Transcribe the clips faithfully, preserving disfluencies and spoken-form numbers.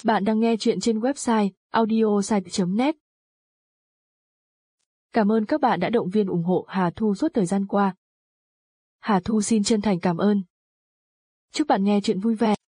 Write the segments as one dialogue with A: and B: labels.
A: Bạn đang nghe chuyện trên website audiosite chấm net. Cảm ơn các bạn đã động viên ủng hộ Hà Thu suốt thời gian qua. Hà Thu xin chân thành cảm ơn. Chúc bạn nghe chuyện vui vẻ.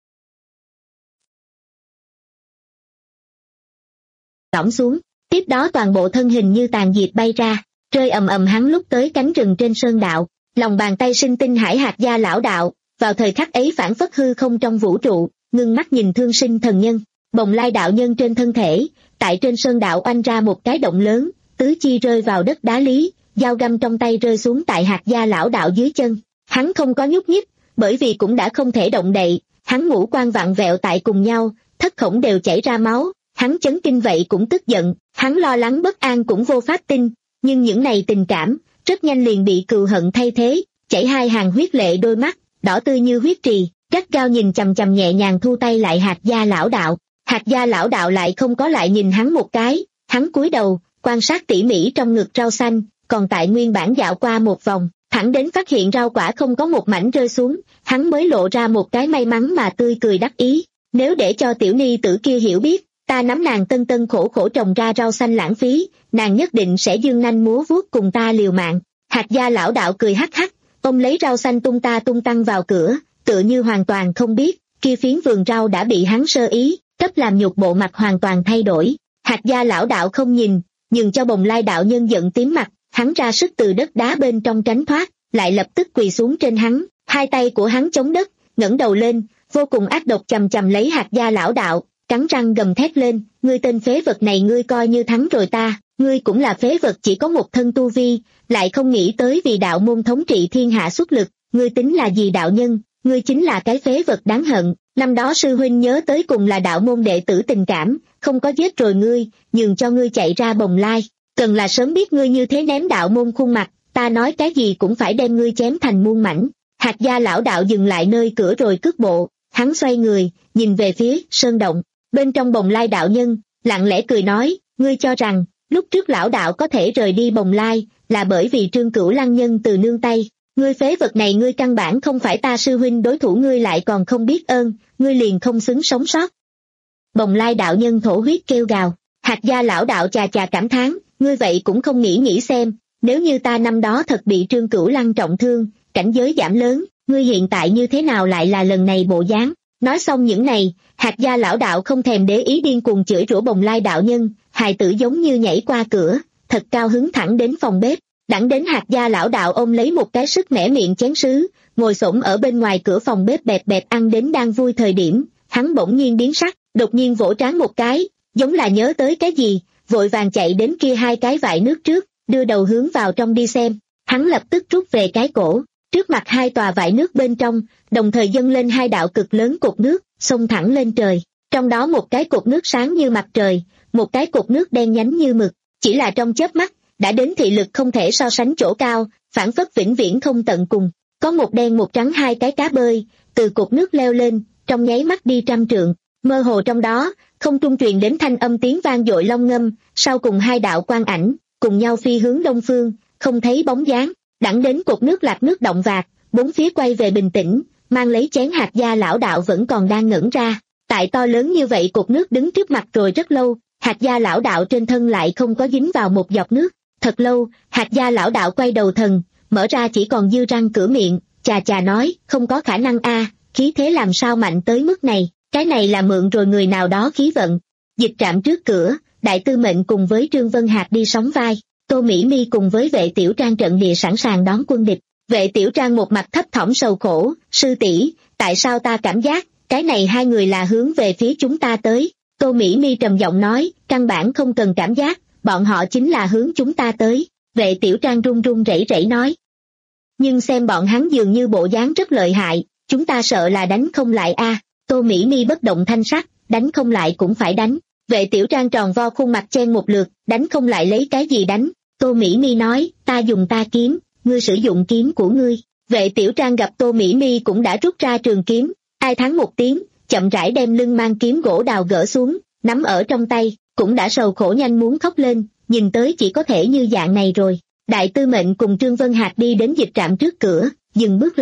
B: Lõm xuống, tiếp đó toàn bộ thân hình như tàn diệt bay ra, rơi ầm ầm hắn lúc tới cánh rừng trên sơn đạo, lòng bàn tay sinh tinh hải hạt gia lão đạo, vào thời khắc ấy phản phất hư không trong vũ trụ, ngưng mắt nhìn thương sinh thần nhân, bồng lai đạo nhân trên thân thể, tại trên sơn đạo oanh ra một cái động lớn, tứ chi rơi vào đất đá lý, dao găm trong tay rơi xuống tại hạt gia lão đạo dưới chân, hắn không có nhúc nhích, bởi vì cũng đã không thể động đậy, hắn ngũ quan vặn vẹo tại cùng nhau, thất khổng đều chảy ra máu. Hắn chấn kinh vậy cũng tức giận, hắn lo lắng bất an cũng vô pháp tin, nhưng những này tình cảm, rất nhanh liền bị cừu hận thay thế, chảy hai hàng huyết lệ đôi mắt, đỏ tươi như huyết trì, gắt gao nhìn chằm chằm nhẹ nhàng thu tay lại hạt gia lão đạo. Hạt gia lão đạo lại không có lại nhìn hắn một cái, hắn cúi đầu, quan sát tỉ mỉ trong ngực rau xanh, còn tại nguyên bản dạo qua một vòng, thẳng đến phát hiện rau quả không có một mảnh rơi xuống, hắn mới lộ ra một cái may mắn mà tươi cười đắc ý, nếu để cho tiểu ni tử kia hiểu biết, ta nắm nàng tân tân khổ khổ trồng ra rau xanh lãng phí, nàng nhất định sẽ dương nanh múa vuốt cùng ta liều mạng. Hạt gia lão đạo cười hắc hắc, ông lấy rau xanh tung ta tung tăng vào cửa, tựa như hoàn toàn không biết, kia phiến vườn rau đã bị hắn sơ ý, cấp làm nhục bộ mặt hoàn toàn thay đổi. Hạt gia lão đạo không nhìn, nhưng cho bồng lai đạo nhân giận tím mặt, hắn ra sức từ đất đá bên trong tránh thoát, lại lập tức quỳ xuống trên hắn, hai tay của hắn chống đất, ngẩng đầu lên, vô cùng ác độc chầm chầm lấy hạt gia lão đạo. Cắn răng gầm thét lên, ngươi tên phế vật này ngươi coi như thắng rồi ta, ngươi cũng là phế vật chỉ có một thân tu vi, lại không nghĩ tới vì đạo môn thống trị thiên hạ xuất lực, ngươi tính là gì đạo nhân, ngươi chính là cái phế vật đáng hận, năm đó sư huynh nhớ tới cùng là đạo môn đệ tử tình cảm, không có giết rồi ngươi, nhường cho ngươi chạy ra bồng lai, cần là sớm biết ngươi như thế ném đạo môn khuôn mặt, ta nói cái gì cũng phải đem ngươi chém thành muôn mảnh. Hạt gia lão đạo dừng lại nơi cửa rồi cước bộ, hắn xoay người, nhìn về phía sơn động. Bên trong bồng lai đạo nhân, lặng lẽ cười nói, ngươi cho rằng, lúc trước lão đạo có thể rời đi bồng lai, là bởi vì Trương Cửu Lăng nhân từ nương tay, ngươi phế vật này ngươi căn bản không phải ta sư huynh đối thủ ngươi lại còn không biết ơn, ngươi liền không xứng sống sót. Bồng lai đạo nhân thổ huyết kêu gào, hạt gia lão đạo chà chà cảm thán, ngươi vậy cũng không nghĩ nghĩ xem, nếu như ta năm đó thật bị Trương Cửu Lăng trọng thương, cảnh giới giảm lớn, ngươi hiện tại như thế nào lại là lần này bộ dáng. Nói xong những này, hạt gia lão đạo không thèm để ý điên cuồng chửi rủa bồng lai đạo nhân, hài tử giống như nhảy qua cửa, thật cao hứng thẳng đến phòng bếp, đẳng đến hạt gia lão đạo ôm lấy một cái sức mẻ miệng chén sứ, ngồi xổm ở bên ngoài cửa phòng bếp bẹp bẹp ăn đến đang vui thời điểm, hắn bỗng nhiên biến sắc, đột nhiên vỗ trán một cái, giống là nhớ tới cái gì, vội vàng chạy đến kia hai cái vại nước trước, đưa đầu hướng vào trong đi xem, hắn lập tức rút về cái cổ. Trước mặt hai tòa vại nước bên trong, đồng thời dâng lên hai đạo cực lớn cột nước, xông thẳng lên trời. Trong đó một cái cột nước sáng như mặt trời, một cái cột nước đen nhánh như mực. Chỉ là trong chớp mắt, đã đến thị lực không thể so sánh chỗ cao, phản phất vĩnh viễn không tận cùng. Có một đen một trắng hai cái cá bơi, từ cột nước leo lên, trong nháy mắt đi trăm trượng. Mơ hồ trong đó, không trung truyền đến thanh âm tiếng vang dội long ngâm, sau cùng hai đạo quang ảnh, cùng nhau phi hướng đông phương, không thấy bóng dáng. Đẳng đến cột nước lạc nước động vạc, bốn phía quay về bình tĩnh, mang lấy chén hạt gia lão đạo vẫn còn đang ngẩn ra. Tại to lớn như vậy cột nước đứng trước mặt rồi rất lâu, hạt gia lão đạo trên thân lại không có dính vào một giọt nước. Thật lâu, hạt gia lão đạo quay đầu thần, mở ra chỉ còn dư răng cửa miệng, chà chà nói, không có khả năng a, khí thế làm sao mạnh tới mức này, cái này là mượn rồi người nào đó khí vận. Dịch trạm trước cửa, đại tư mệnh cùng với Trương Vân Hạc đi sóng vai. Tô Mỹ Mi cùng với vệ tiểu trang trận địa sẵn sàng đón quân địch. Vệ tiểu trang một mặt thấp thỏm sầu khổ, sư tỷ, tại sao ta cảm giác, cái này hai người là hướng về phía chúng ta tới. Tô Mỹ Mi trầm giọng nói, căn bản không cần cảm giác, bọn họ chính là hướng chúng ta tới. Vệ tiểu trang run run rẩy rẩy nói. Nhưng xem bọn hắn dường như bộ dáng rất lợi hại, chúng ta sợ là đánh không lại a. Tô Mỹ Mi bất động thanh sắc, đánh không lại cũng phải đánh. Vệ tiểu trang tròn vo khuôn mặt chen một lượt, đánh không lại lấy cái gì đánh. Tô Mỹ Mi nói, ta dùng ta kiếm, ngươi sử dụng kiếm của ngươi. Vệ tiểu trang gặp Tô Mỹ Mi cũng đã rút ra trường kiếm, ai thắng một tiếng, chậm rãi đem lưng mang kiếm gỗ đào gỡ xuống, nắm ở trong tay, cũng đã sầu khổ nhanh muốn khóc lên, nhìn tới chỉ có thể như dạng này rồi. Đại tư mệnh cùng Trương Vân Hạc đi đến dịch trạm trước cửa, dừng bước lại,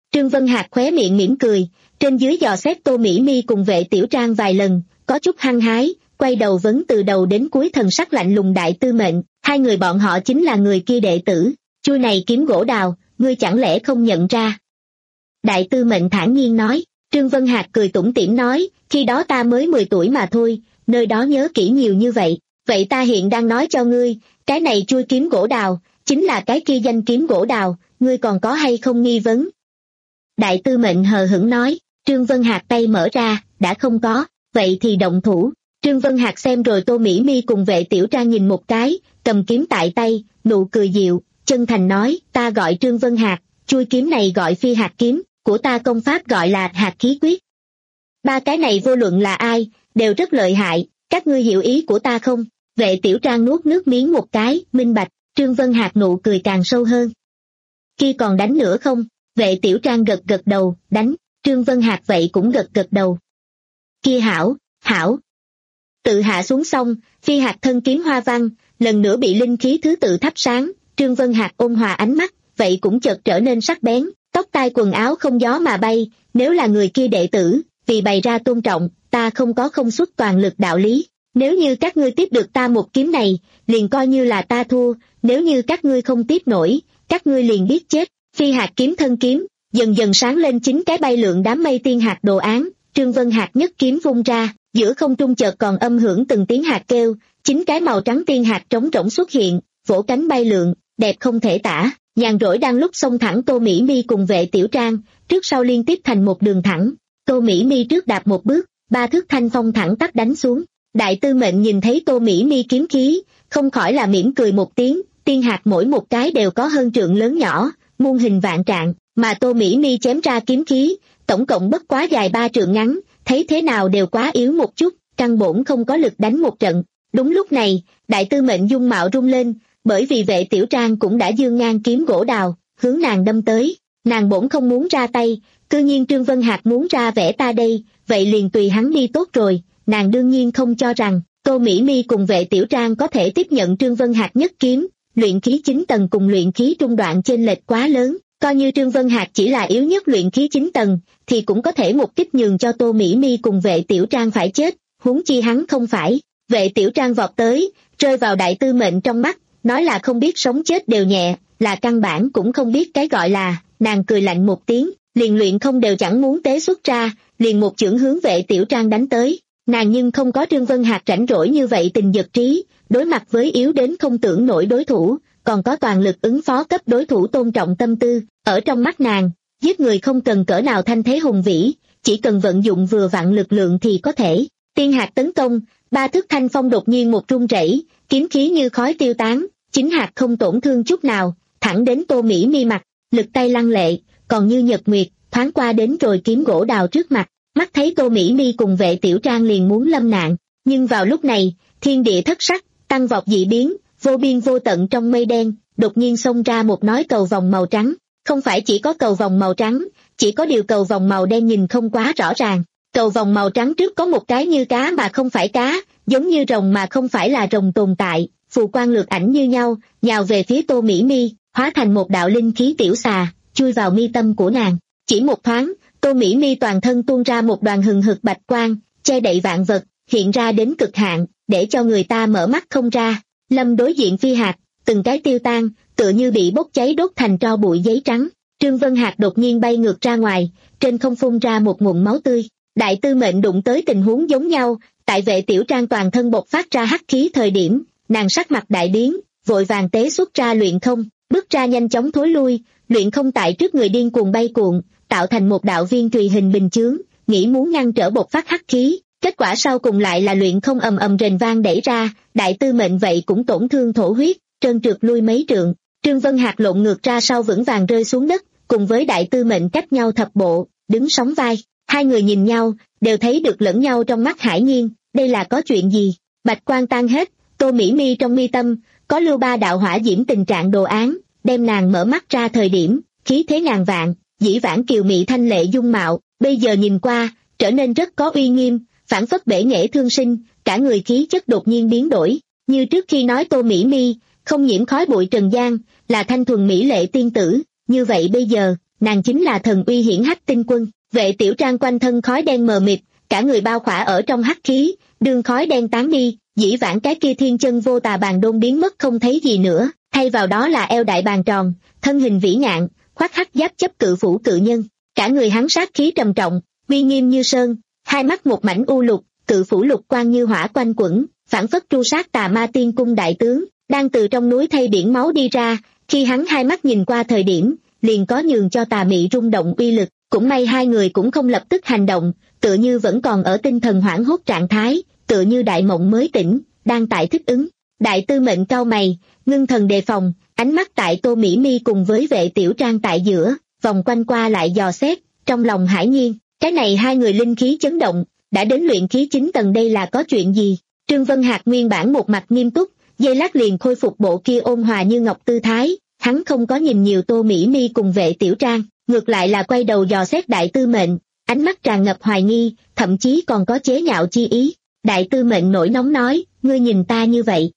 B: Trương Vân Hạc khóe miệng mỉm cười, trên dưới dò xét Tô Mỹ Mi cùng Vệ Tiểu Trang vài lần, có chút hăng hái, quay đầu vấn từ đầu đến cuối thần sắc lạnh lùng Đại Tư Mệnh, hai người bọn họ chính là người kia đệ tử, chuôi này kiếm gỗ đào, ngươi chẳng lẽ không nhận ra? Đại Tư Mệnh thản nhiên nói. Trương Vân Hạc cười tủm tỉm nói, khi đó ta mới mười tuổi mà thôi, nơi đó nhớ kỹ nhiều như vậy, vậy ta hiện đang nói cho ngươi, cái này chuôi kiếm gỗ đào, chính là cái kia danh kiếm gỗ đào, ngươi còn có hay không nghi vấn? Đại Tư Mệnh hờ hững nói. Trương Vân Hạc tay mở ra, đã không có, vậy thì động thủ. Trương Vân Hạc xem rồi Tô Mỹ Mi cùng Vệ Tiểu Trang nhìn một cái, cầm kiếm tại tay, nụ cười dịu, chân thành nói, ta gọi Trương Vân Hạc, chuôi kiếm này gọi Phi Hạt kiếm, của ta công pháp gọi là Hạt Khí Quyết. Ba cái này vô luận là ai, đều rất lợi hại, các ngươi hiểu ý của ta không? Vệ Tiểu Trang nuốt nước miếng một cái, minh bạch. Trương Vân Hạc nụ cười càng sâu hơn. Kia còn đánh nữa không? Vệ Tiểu Trang gật gật đầu, đánh. Trương Vân Hạc vậy cũng gật gật đầu. Kia hảo, hảo. Tự hạ xuống xong, Phi Hạt thân kiếm hoa văn, lần nữa bị linh khí thứ tự thắp sáng, Trương Vân Hạc ôn hòa ánh mắt, vậy cũng chợt trở nên sắc bén, tóc tai quần áo không gió mà bay, nếu là người kia đệ tử, vì bày ra tôn trọng, ta không có không xuất toàn lực đạo lý. Nếu như các ngươi tiếp được ta một kiếm này, liền coi như là ta thua, nếu như các ngươi không tiếp nổi, các ngươi liền biết chết. Phi Hạt kiếm thân kiếm, dần dần sáng lên chín cái bay lượn đám mây tiên hạt đồ án, Trương Vân Hạc nhất kiếm vung ra, giữa không trung chợt còn âm hưởng từng tiếng hạt kêu, chín cái màu trắng tiên hạt trống rỗng xuất hiện, vỗ cánh bay lượn, đẹp không thể tả, nhàn rỗi đang lúc xông thẳng Tô Mỹ Mi cùng Vệ Tiểu Trang, trước sau liên tiếp thành một đường thẳng, Tô Mỹ Mi trước đạp một bước, ba thước thanh phong thẳng tắp đánh xuống. Đại Tư Mệnh nhìn thấy Tô Mỹ Mi kiếm khí, không khỏi là mỉm cười một tiếng, tiên hạt mỗi một cái đều có hơn trượng lớn nhỏ, muôn hình vạn trạng, mà Tô Mỹ Mi chém ra kiếm khí, tổng cộng bất quá dài ba trượng ngắn, thấy thế nào đều quá yếu một chút, căn bổn không có lực đánh một trận. Đúng lúc này, Đại Tư Mệnh dung mạo rung lên, bởi vì Vệ Tiểu Trang cũng đã giương ngang kiếm gỗ đào, hướng nàng đâm tới, nàng bổn không muốn ra tay, cư nhiên Trương Vân Hạc muốn ra vẻ ta đây, vậy liền tùy hắn đi tốt rồi. Nàng đương nhiên không cho rằng Tô Mỹ Mi cùng Vệ Tiểu Trang có thể tiếp nhận Trương Vân Hạc nhất kiếm, luyện khí chín tầng cùng luyện khí trung đoạn chênh lệch quá lớn, coi như Trương Vân Hạc chỉ là yếu nhất luyện khí chín tầng, thì cũng có thể một kích nhường cho Tô Mỹ Mi cùng Vệ Tiểu Trang phải chết, huống chi hắn không phải. Vệ Tiểu Trang vọt tới, rơi vào Đại Tư Mệnh trong mắt, nói là không biết sống chết đều nhẹ, là căn bản cũng không biết cái gọi là, nàng cười lạnh một tiếng, liền luyện không đều chẳng muốn tế xuất ra, liền một chưởng hướng Vệ Tiểu Trang đánh tới. Nàng nhưng không có Trương Vân Hạc rảnh rỗi như vậy tình giật trí, đối mặt với yếu đến không tưởng nổi đối thủ, còn có toàn lực ứng phó cấp đối thủ tôn trọng tâm tư, ở trong mắt nàng, giết người không cần cỡ nào thanh thế hùng vĩ, chỉ cần vận dụng vừa vặn lực lượng thì có thể. Tiên hạt tấn công, ba thước thanh phong đột nhiên một rung rẩy, kiếm khí như khói tiêu tán, chính hạt không tổn thương chút nào, thẳng đến Tô Mỹ Mi mặt, lực tay lăng lệ, còn như nhật nguyệt, thoáng qua đến rồi kiếm gỗ đào trước mặt. Mắt thấy Tô Mỹ Mi cùng Vệ Tiểu Trang liền muốn lâm nạn, nhưng vào lúc này, thiên địa thất sắc, tăng vọt dị biến, vô biên vô tận trong mây đen, đột nhiên xông ra một nói cầu vòng màu trắng, không phải chỉ có cầu vòng màu trắng, chỉ có điều cầu vòng màu đen nhìn không quá rõ ràng, cầu vòng màu trắng trước có một cái như cá mà không phải cá, giống như rồng mà không phải là rồng tồn tại, phù quang lược ảnh như nhau, nhào về phía Tô Mỹ Mi, hóa thành một đạo linh khí tiểu xà, chui vào mi tâm của nàng, chỉ một thoáng. Tô Mỹ Mi toàn thân tuôn ra một đoàn hừng hực bạch quang, che đậy vạn vật, hiện ra đến cực hạn, để cho người ta mở mắt không ra. Lâm đối diện Phi Hạt, từng cái tiêu tan, tựa như bị bốc cháy đốt thành tro bụi giấy trắng. Trương Vân Hạc đột nhiên bay ngược ra ngoài, trên không phun ra một ngụm máu tươi. Đại Tư Mệnh đụng tới tình huống giống nhau, tại Vệ Tiểu Trang toàn thân bộc phát ra hắc khí thời điểm, nàng sắc mặt đại biến, vội vàng tế xuất ra luyện không, bước ra nhanh chóng thối lui, luyện không tại trước người điên cuồng bay cuộn, tạo thành một đạo viên trùy hình bình chướng, nghĩ muốn ngăn trở bộc phát hắc khí, kết quả sau cùng lại là luyện không ầm ầm rền vang đẩy ra, Đại Tư Mệnh vậy cũng tổn thương thổ huyết, trơn trượt lui mấy trượng. Trương Vân Hạc lộn ngược ra sau vững vàng rơi xuống đất, cùng với Đại Tư Mệnh cách nhau thập bộ, đứng sóng vai, hai người nhìn nhau, đều thấy được lẫn nhau trong mắt hải nhiên, đây là có chuyện gì? Bạch quang tan hết, Tô Mỹ Mi trong mi tâm có lưu ba đạo hỏa diễm tình trạng đồ án, đem nàng mở mắt ra thời điểm, khí thế ngàn vạn. Dĩ vãng kiều mị thanh lệ dung mạo, bây giờ nhìn qua, trở nên rất có uy nghiêm, phản phất bể nghệ thương sinh, cả người khí chất đột nhiên biến đổi, như trước khi nói Tô Mỹ Mi, không nhiễm khói bụi trần gian, là thanh thuần mỹ lệ tiên tử, như vậy bây giờ, nàng chính là thần uy hiển hách tinh quân. Vệ Tiểu Trang quanh thân khói đen mờ mịt, cả người bao khỏa ở trong hắc khí, đương khói đen tán đi, dĩ vãng cái kia thiên chân vô tà bàn đôn biến mất không thấy gì nữa, thay vào đó là eo đại bàn tròn, thân hình vĩ ngạn, khoác hắc giáp chấp cự phủ cự nhân, cả người hắn sát khí trầm trọng, uy nghiêm như sơn, hai mắt một mảnh u lục, cự phủ lục quang như hỏa quanh quẩn, phảng phất tru sát tà ma tiên cung đại tướng, đang từ trong núi thay biển máu đi ra, khi hắn hai mắt nhìn qua thời điểm, liền có nhường cho tà mị rung động uy lực, cũng may hai người cũng không lập tức hành động, tựa như vẫn còn ở tinh thần hoảng hốt trạng thái, tựa như đại mộng mới tỉnh, đang tại thích ứng. Đại Tư Mệnh cau mày, ngưng thần đề phòng, ánh mắt tại Tô Mỹ Mi cùng với Vệ Tiểu Trang tại giữa, vòng quanh qua lại dò xét, trong lòng hải nhiên, cái này hai người linh khí chấn động, đã đến luyện khí chín tầng đây là có chuyện gì? Trương Vân Hạc nguyên bản một mặt nghiêm túc, giây lát liền khôi phục bộ kia ôn hòa như ngọc tư thái, hắn không có nhìn nhiều Tô Mỹ Mi cùng Vệ Tiểu Trang, ngược lại là quay đầu dò xét Đại Tư Mệnh, ánh mắt tràn ngập hoài nghi, thậm chí còn có chế nhạo chi ý. Đại Tư Mệnh nổi nóng nói, ngươi nhìn ta như vậy.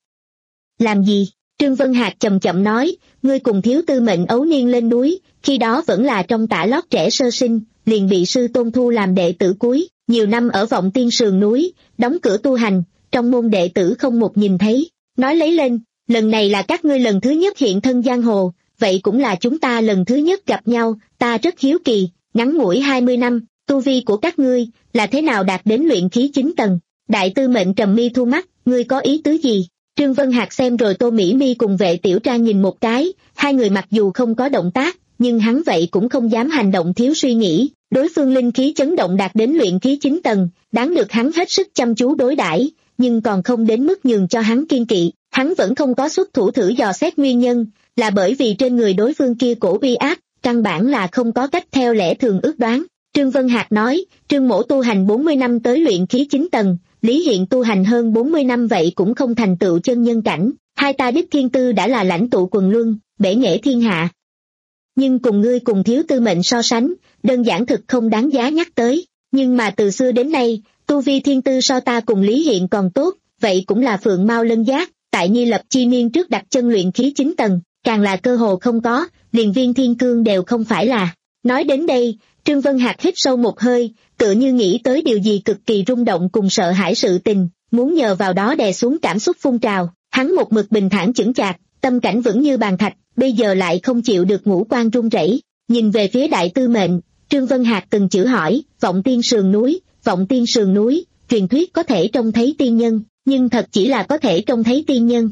B: Làm gì? Trương Vân Hạc chậm chậm nói, ngươi cùng Thiếu Tư Mệnh ấu niên lên núi, khi đó vẫn là trong tả lót trẻ sơ sinh, liền bị sư tôn thu làm đệ tử cuối, nhiều năm ở Vọng Tiên sườn núi, đóng cửa tu hành, trong môn đệ tử không một nhìn thấy. Nói lấy lên, lần này là các ngươi lần thứ nhất hiện thân giang hồ, vậy cũng là chúng ta lần thứ nhất gặp nhau, ta rất hiếu kỳ, ngắn ngủi hai mươi năm, tu vi của các ngươi, là thế nào đạt đến luyện khí chín tầng? Đại Tư Mệnh trầm mi thu mắt, ngươi có ý tứ gì? Trương Vân Hạc xem rồi Tô Mỹ Mi cùng Vệ Tiểu Trang nhìn một cái, hai người mặc dù không có động tác, nhưng hắn vậy cũng không dám hành động thiếu suy nghĩ, đối phương linh khí chấn động đạt đến luyện khí chín tầng, đáng được hắn hết sức chăm chú đối đãi, nhưng còn không đến mức nhường cho hắn kiên kỵ, hắn vẫn không có xuất thủ thử dò xét nguyên nhân, là bởi vì trên người đối phương kia cổ uy áp, căn bản là không có cách theo lẽ thường ước đoán. Trương Vân Hạc nói, Trương Mỗ tu hành bốn mươi năm tới luyện khí chín tầng, Lý Hiện tu hành hơn bốn mươi năm vậy cũng không thành tựu chân nhân cảnh, hai ta đích thiên tư đã là lãnh tụ quần luân, bể nghệ thiên hạ. Nhưng cùng ngươi cùng Thiếu Tư Mệnh so sánh, đơn giản thực không đáng giá nhắc tới, nhưng mà từ xưa đến nay, tu vi thiên tư so ta cùng Lý Hiện còn tốt, vậy cũng là phượng mao lân giác, tại Nhi Lập chi niên trước đặt chân luyện khí chín tầng, càng là cơ hồ không có, liền viên thiên cương đều không phải là. Nói đến đây, Trương Vân Hạc hít sâu một hơi, tựa như nghĩ tới điều gì cực kỳ rung động cùng sợ hãi sự tình, muốn nhờ vào đó đè xuống cảm xúc phun trào, hắn một mực bình thản chững chạc, tâm cảnh vững như bàn thạch, bây giờ lại không chịu được ngũ quan run rẩy. Nhìn về phía Đại Tư Mệnh, Trương Vân Hạc từng chữ hỏi, Vọng Tiên sườn núi, Vọng Tiên sườn núi, truyền thuyết có thể trông thấy tiên nhân, nhưng thật chỉ là có thể trông thấy tiên nhân.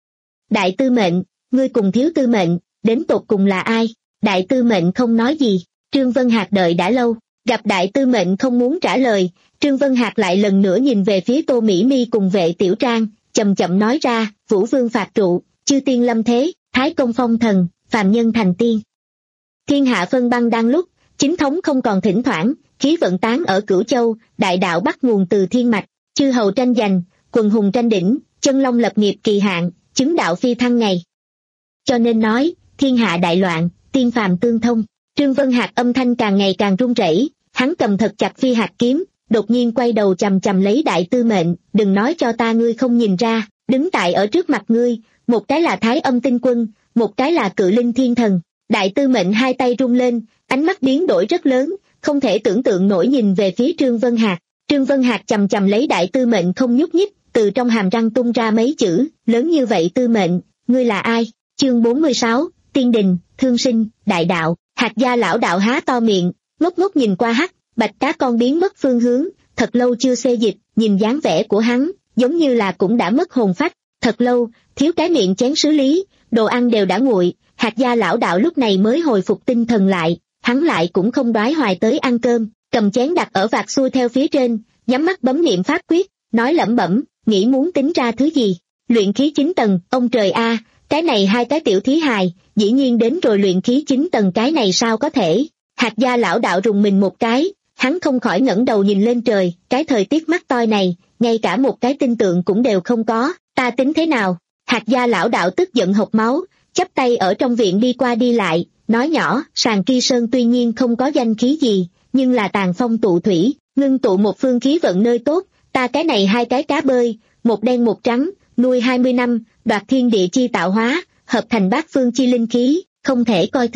B: Đại Tư Mệnh, ngươi cùng Thiếu Tư Mệnh, đến tột cùng là ai? Đại Tư Mệnh không nói gì, Trương Vân Hạc đợi đã lâu, gặp Đại Tư Mệnh không muốn trả lời, Trương Vân Hạc lại lần nữa nhìn về phía Tô Mỹ Mi cùng Vệ Tiểu Trang, chậm chậm nói ra, Vũ Vương phạt trụ, chư tiên lâm thế, Thái Công phong thần, phàm nhân thành tiên. Thiên hạ phân băng đang lúc, chính thống không còn thỉnh thoảng, khí vận tán ở Cửu Châu, đại đạo bắt nguồn từ thiên mạch, chư hầu tranh giành, quần hùng tranh đỉnh, chân long lập nghiệp kỳ hạn, chứng đạo phi thăng ngày. Cho nên nói, thiên hạ đại loạn, tiên phàm tương thông. Trương Vân Hạc âm thanh càng ngày càng run rẩy, hắn cầm thật chặt phi hạt kiếm, đột nhiên quay đầu chầm chầm lấy Đại Tư Mệnh, đừng nói cho ta ngươi không nhìn ra, đứng tại ở trước mặt ngươi, một cái là Thái Âm Tinh Quân, một cái là Cự Linh Thiên Thần. Đại Tư Mệnh hai tay rung lên, ánh mắt biến đổi rất lớn, không thể tưởng tượng nổi nhìn về phía Trương Vân Hạc. Trương Vân Hạc chầm chầm lấy Đại Tư Mệnh không nhúc nhích, từ trong hàm răng tung ra mấy chữ, lớn như vậy Tư Mệnh, ngươi là ai? Chương bốn mươi sáu, Tiên Đình, Thương Sinh, Đại Đạo. Hạt gia lão đạo há to miệng, ngốc ngốc nhìn qua hắc, bạch cá con biến mất phương hướng, thật lâu chưa xê dịch, nhìn dáng vẻ của hắn, giống như là cũng đã mất hồn phách, thật lâu, thiếu cái miệng chén xử lý, đồ ăn đều đã nguội, hạt gia lão đạo lúc này mới hồi phục tinh thần lại, hắn lại cũng không đoái hoài tới ăn cơm, cầm chén đặt ở vạt xuôi theo phía trên, nhắm mắt bấm niệm pháp quyết, nói lẩm bẩm, nghĩ muốn tính ra thứ gì, luyện khí chín tầng, ông trời a, cái này hai cái tiểu thí hài, dĩ nhiên đến rồi luyện khí chín tầng cái này sao có thể. Hạt gia lão đạo rùng mình một cái, hắn không khỏi ngẩng đầu nhìn lên trời, cái thời tiết mắt toi này, ngay cả một cái tinh tượng cũng đều không có, ta tính thế nào? Hạt gia lão đạo tức giận hộc máu, chắp tay ở trong viện đi qua đi lại, nói nhỏ, Sàng Ki Sơn tuy nhiên không có danh khí gì, nhưng là tàn phong tụ thủy, ngưng tụ một phương khí vận nơi tốt, ta cái này hai cái cá bơi, một đen một trắng, nuôi hai mươi năm, đoạt thiên địa chi tạo hóa, hợp thành bát phương chi linh khí, không thể coi thường.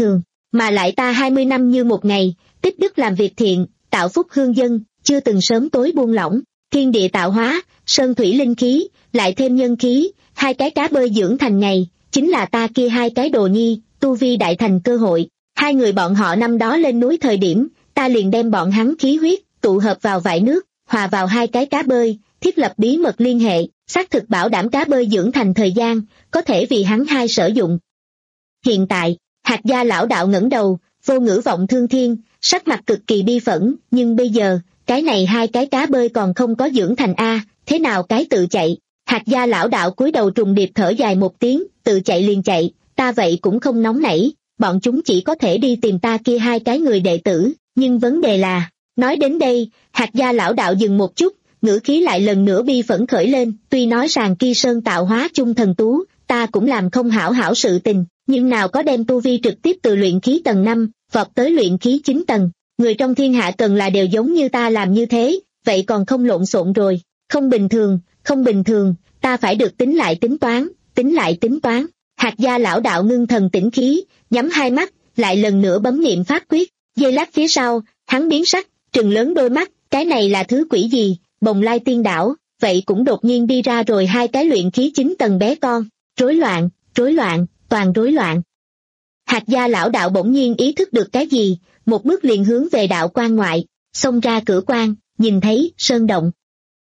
B: Mà lại ta hai mươi năm như một ngày, tích đức làm việc thiện, tạo phúc hương dân, chưa từng sớm tối buông lỏng, thiên địa tạo hóa, sơn thủy linh khí, lại thêm nhân khí, hai cái cá bơi dưỡng thành ngày, chính là ta kia hai cái đồ nhi, tu vi đại thành cơ hội. Hai người bọn họ năm đó lên núi thời điểm, ta liền đem bọn hắn khí huyết, tụ hợp vào vại nước, hòa vào hai cái cá bơi, thiết lập bí mật liên hệ, xác thực bảo đảm cá bơi dưỡng thành thời gian, có thể vì hắn hai sử dụng. Hiện tại, Hạt Gia lão đạo ngẩng đầu, vô ngữ vọng thương thiên, sắc mặt cực kỳ bi phẫn, nhưng bây giờ, cái này hai cái cá bơi còn không có dưỡng thành a, thế nào cái tự chạy? Hạt Gia lão đạo cúi đầu trùng điệp thở dài một tiếng, tự chạy liền chạy, ta vậy cũng không nóng nảy, bọn chúng chỉ có thể đi tìm ta kia hai cái người đệ tử, nhưng vấn đề là, nói đến đây, Hạt Gia lão đạo dừng một chút, ngữ khí lại lần nữa bi phẫn khởi lên, tuy nói rằng Ki Sơn tạo hóa chung thần tú, ta cũng làm không hảo hảo sự tình, nhưng nào có đem tu vi trực tiếp từ luyện khí tầng năm, vọt tới luyện khí chín tầng, người trong thiên hạ cần là đều giống như ta làm như thế, vậy còn không lộn xộn rồi, không bình thường, không bình thường, ta phải được tính lại tính toán, tính lại tính toán. Hạt Gia lão đạo ngưng thần tĩnh khí, nhắm hai mắt, lại lần nữa bấm niệm pháp quyết, giây lát phía sau, hắn biến sắc, trừng lớn đôi mắt, cái này là thứ quỷ gì, Bồng Lai tiên đảo, vậy cũng đột nhiên đi ra rồi hai cái luyện khí chín tầng bé con, rối loạn, rối loạn, toàn rối loạn. Hạt Gia lão đạo bỗng nhiên ý thức được cái gì, một bước liền hướng về đạo quan ngoại, xông ra cửa quan, nhìn thấy sơn động.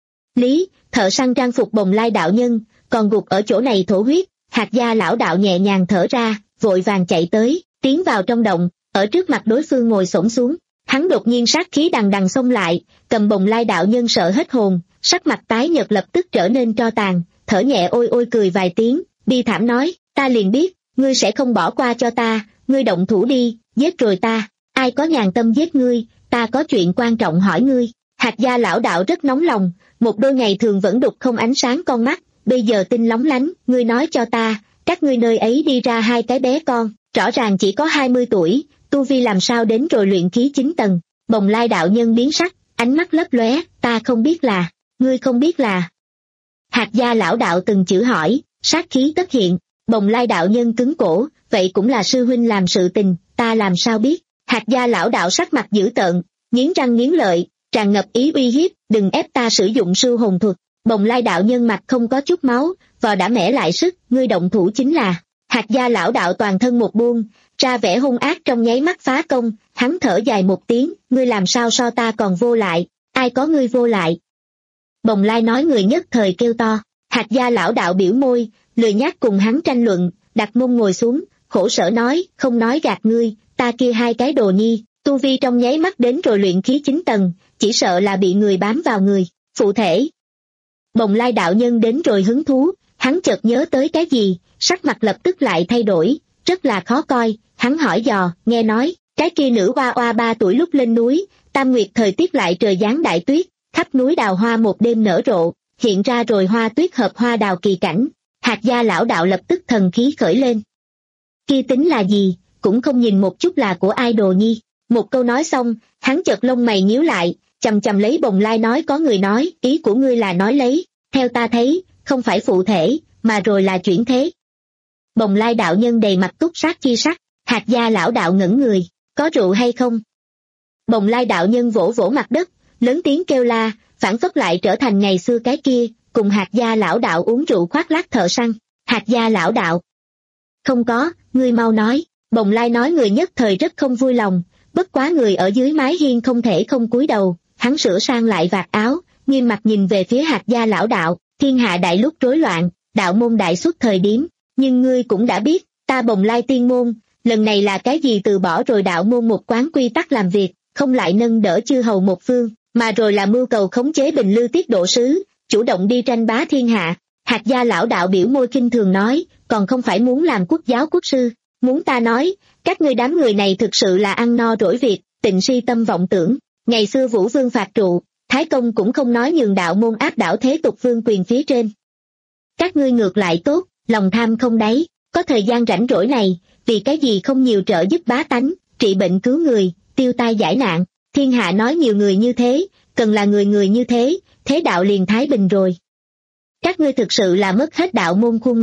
B: Lý, thợ săn trang phục Bồng Lai đạo nhân, còn gục ở chỗ này thổ huyết. Hạt Gia lão đạo nhẹ nhàng thở ra, vội vàng chạy tới, tiến vào trong động, ở trước mặt đối phương ngồi xổm xuống. Hắn đột nhiên sát khí đằng đằng xông lại, cầm Bồng Lai đạo nhân sợ hết hồn, sắc mặt tái nhợt lập tức trở nên tro tàn, thở nhẹ ôi ôi cười vài tiếng, bi thảm nói, ta liền biết, ngươi sẽ không bỏ qua cho ta, ngươi động thủ đi, giết rồi ta, ai có nhàn tâm giết ngươi, ta có chuyện quan trọng hỏi ngươi. Hạt Gia lão đạo rất nóng lòng, một đôi ngày thường vẫn đục không ánh sáng con mắt, bây giờ tinh lóng lánh, ngươi nói cho ta, các ngươi nơi ấy đi ra hai cái bé con, rõ ràng chỉ có hai mươi tuổi, tu vi làm sao đến rồi luyện khí chín tầng. Bồng Lai đạo nhân biến sắc, ánh mắt lấp lóe, ta không biết là, ngươi không biết là. Hạt Gia lão đạo từng chữ hỏi, sát khí tất hiện, Bồng Lai đạo nhân cứng cổ, vậy cũng là sư huynh làm sự tình, ta làm sao biết. Hạt Gia lão đạo sắc mặt dữ tợn, nghiến răng nghiến lợi, tràn ngập ý uy hiếp, đừng ép ta sử dụng sư hồn thuật. Bồng Lai đạo nhân mặt không có chút máu, vò đã mẻ lại sức, ngươi động thủ chính là. Hạt Gia lão đạo toàn thân một buông, ra vẻ hung ác trong nháy mắt phá công, hắn thở dài một tiếng, ngươi làm sao so ta còn vô lại, ai có ngươi vô lại. Bồng Lai nói người nhất thời kêu to, Hạt Gia lão đạo biểu môi, lười nhác cùng hắn tranh luận, đặt mông ngồi xuống, khổ sở nói, không nói gạt ngươi, ta kia hai cái đồ nhi, tu vi trong nháy mắt đến rồi luyện khí chín tầng, chỉ sợ là bị người bám vào người, phụ thể. Bồng Lai đạo nhân đến rồi hứng thú, hắn chợt nhớ tới cái gì, sắc mặt lập tức lại thay đổi, rất là khó coi, hắn hỏi dò, nghe nói, cái kia nữ hoa oa ba tuổi lúc lên núi, tam nguyệt thời tiết lại trời giáng đại tuyết, khắp núi đào hoa một đêm nở rộ, hiện ra rồi hoa tuyết hợp hoa đào kỳ cảnh. Hạt Gia lão đạo lập tức thần khí khởi lên. Kia tính là gì, cũng không nhìn một chút là của ai đồ nhi. Một câu nói xong, hắn chợt lông mày nhíu lại, chầm chầm lấy Bồng Lai nói có người nói, ý của ngươi là nói lấy, theo ta thấy, không phải phụ thể, mà rồi là chuyển thế. Bồng Lai đạo nhân đầy mặt túc sát chi sắc, Hạt Gia lão đạo ngẩn người, có rượu hay không? Bồng Lai đạo nhân vỗ vỗ mặt đất, lớn tiếng kêu la, phản phất lại trở thành ngày xưa cái kia, cùng Hạt Gia lão đạo uống rượu khoác lác thợ săn. Hạt Gia lão đạo, không có, ngươi mau nói. Bồng Lai nói người nhất thời rất không vui lòng, bất quá người ở dưới mái hiên không thể không cúi đầu, hắn sửa sang lại vạt áo, nghiêm mặt nhìn về phía Hạt Gia lão đạo, thiên hạ đại lúc rối loạn, đạo môn đại xuất thời điểm, nhưng ngươi cũng đã biết, ta Bồng Lai tiên môn, lần này là cái gì từ bỏ rồi đạo môn một quán quy tắc làm việc, không lại nâng đỡ chư hầu một phương, mà rồi là mưu cầu khống chế Bình Lư tiết độ sứ, chủ động đi tranh bá thiên hạ. Hạt Gia lão đạo biểu môi kinh thường nói, còn không phải muốn làm quốc giáo quốc sư, muốn ta nói, các ngươi đám người này thực sự là ăn no rỗi việc, tịnh si tâm vọng tưởng, ngày xưa Vũ Vương phạt trụ, Thái Công cũng không nói nhường đạo môn áp đảo thế tục vương quyền phía trên. Các ngươi ngược lại tốt, lòng tham không đáy, có thời gian rảnh rỗi này, vì cái gì không nhiều trợ giúp bá tánh, trị bệnh cứu người, tiêu tai giải nạn, thiên hạ nói nhiều người như thế, cần là người người như thế, thế đạo liền thái bình rồi. Các ngươi thực sự là mất hết đạo môn khuôn mặt,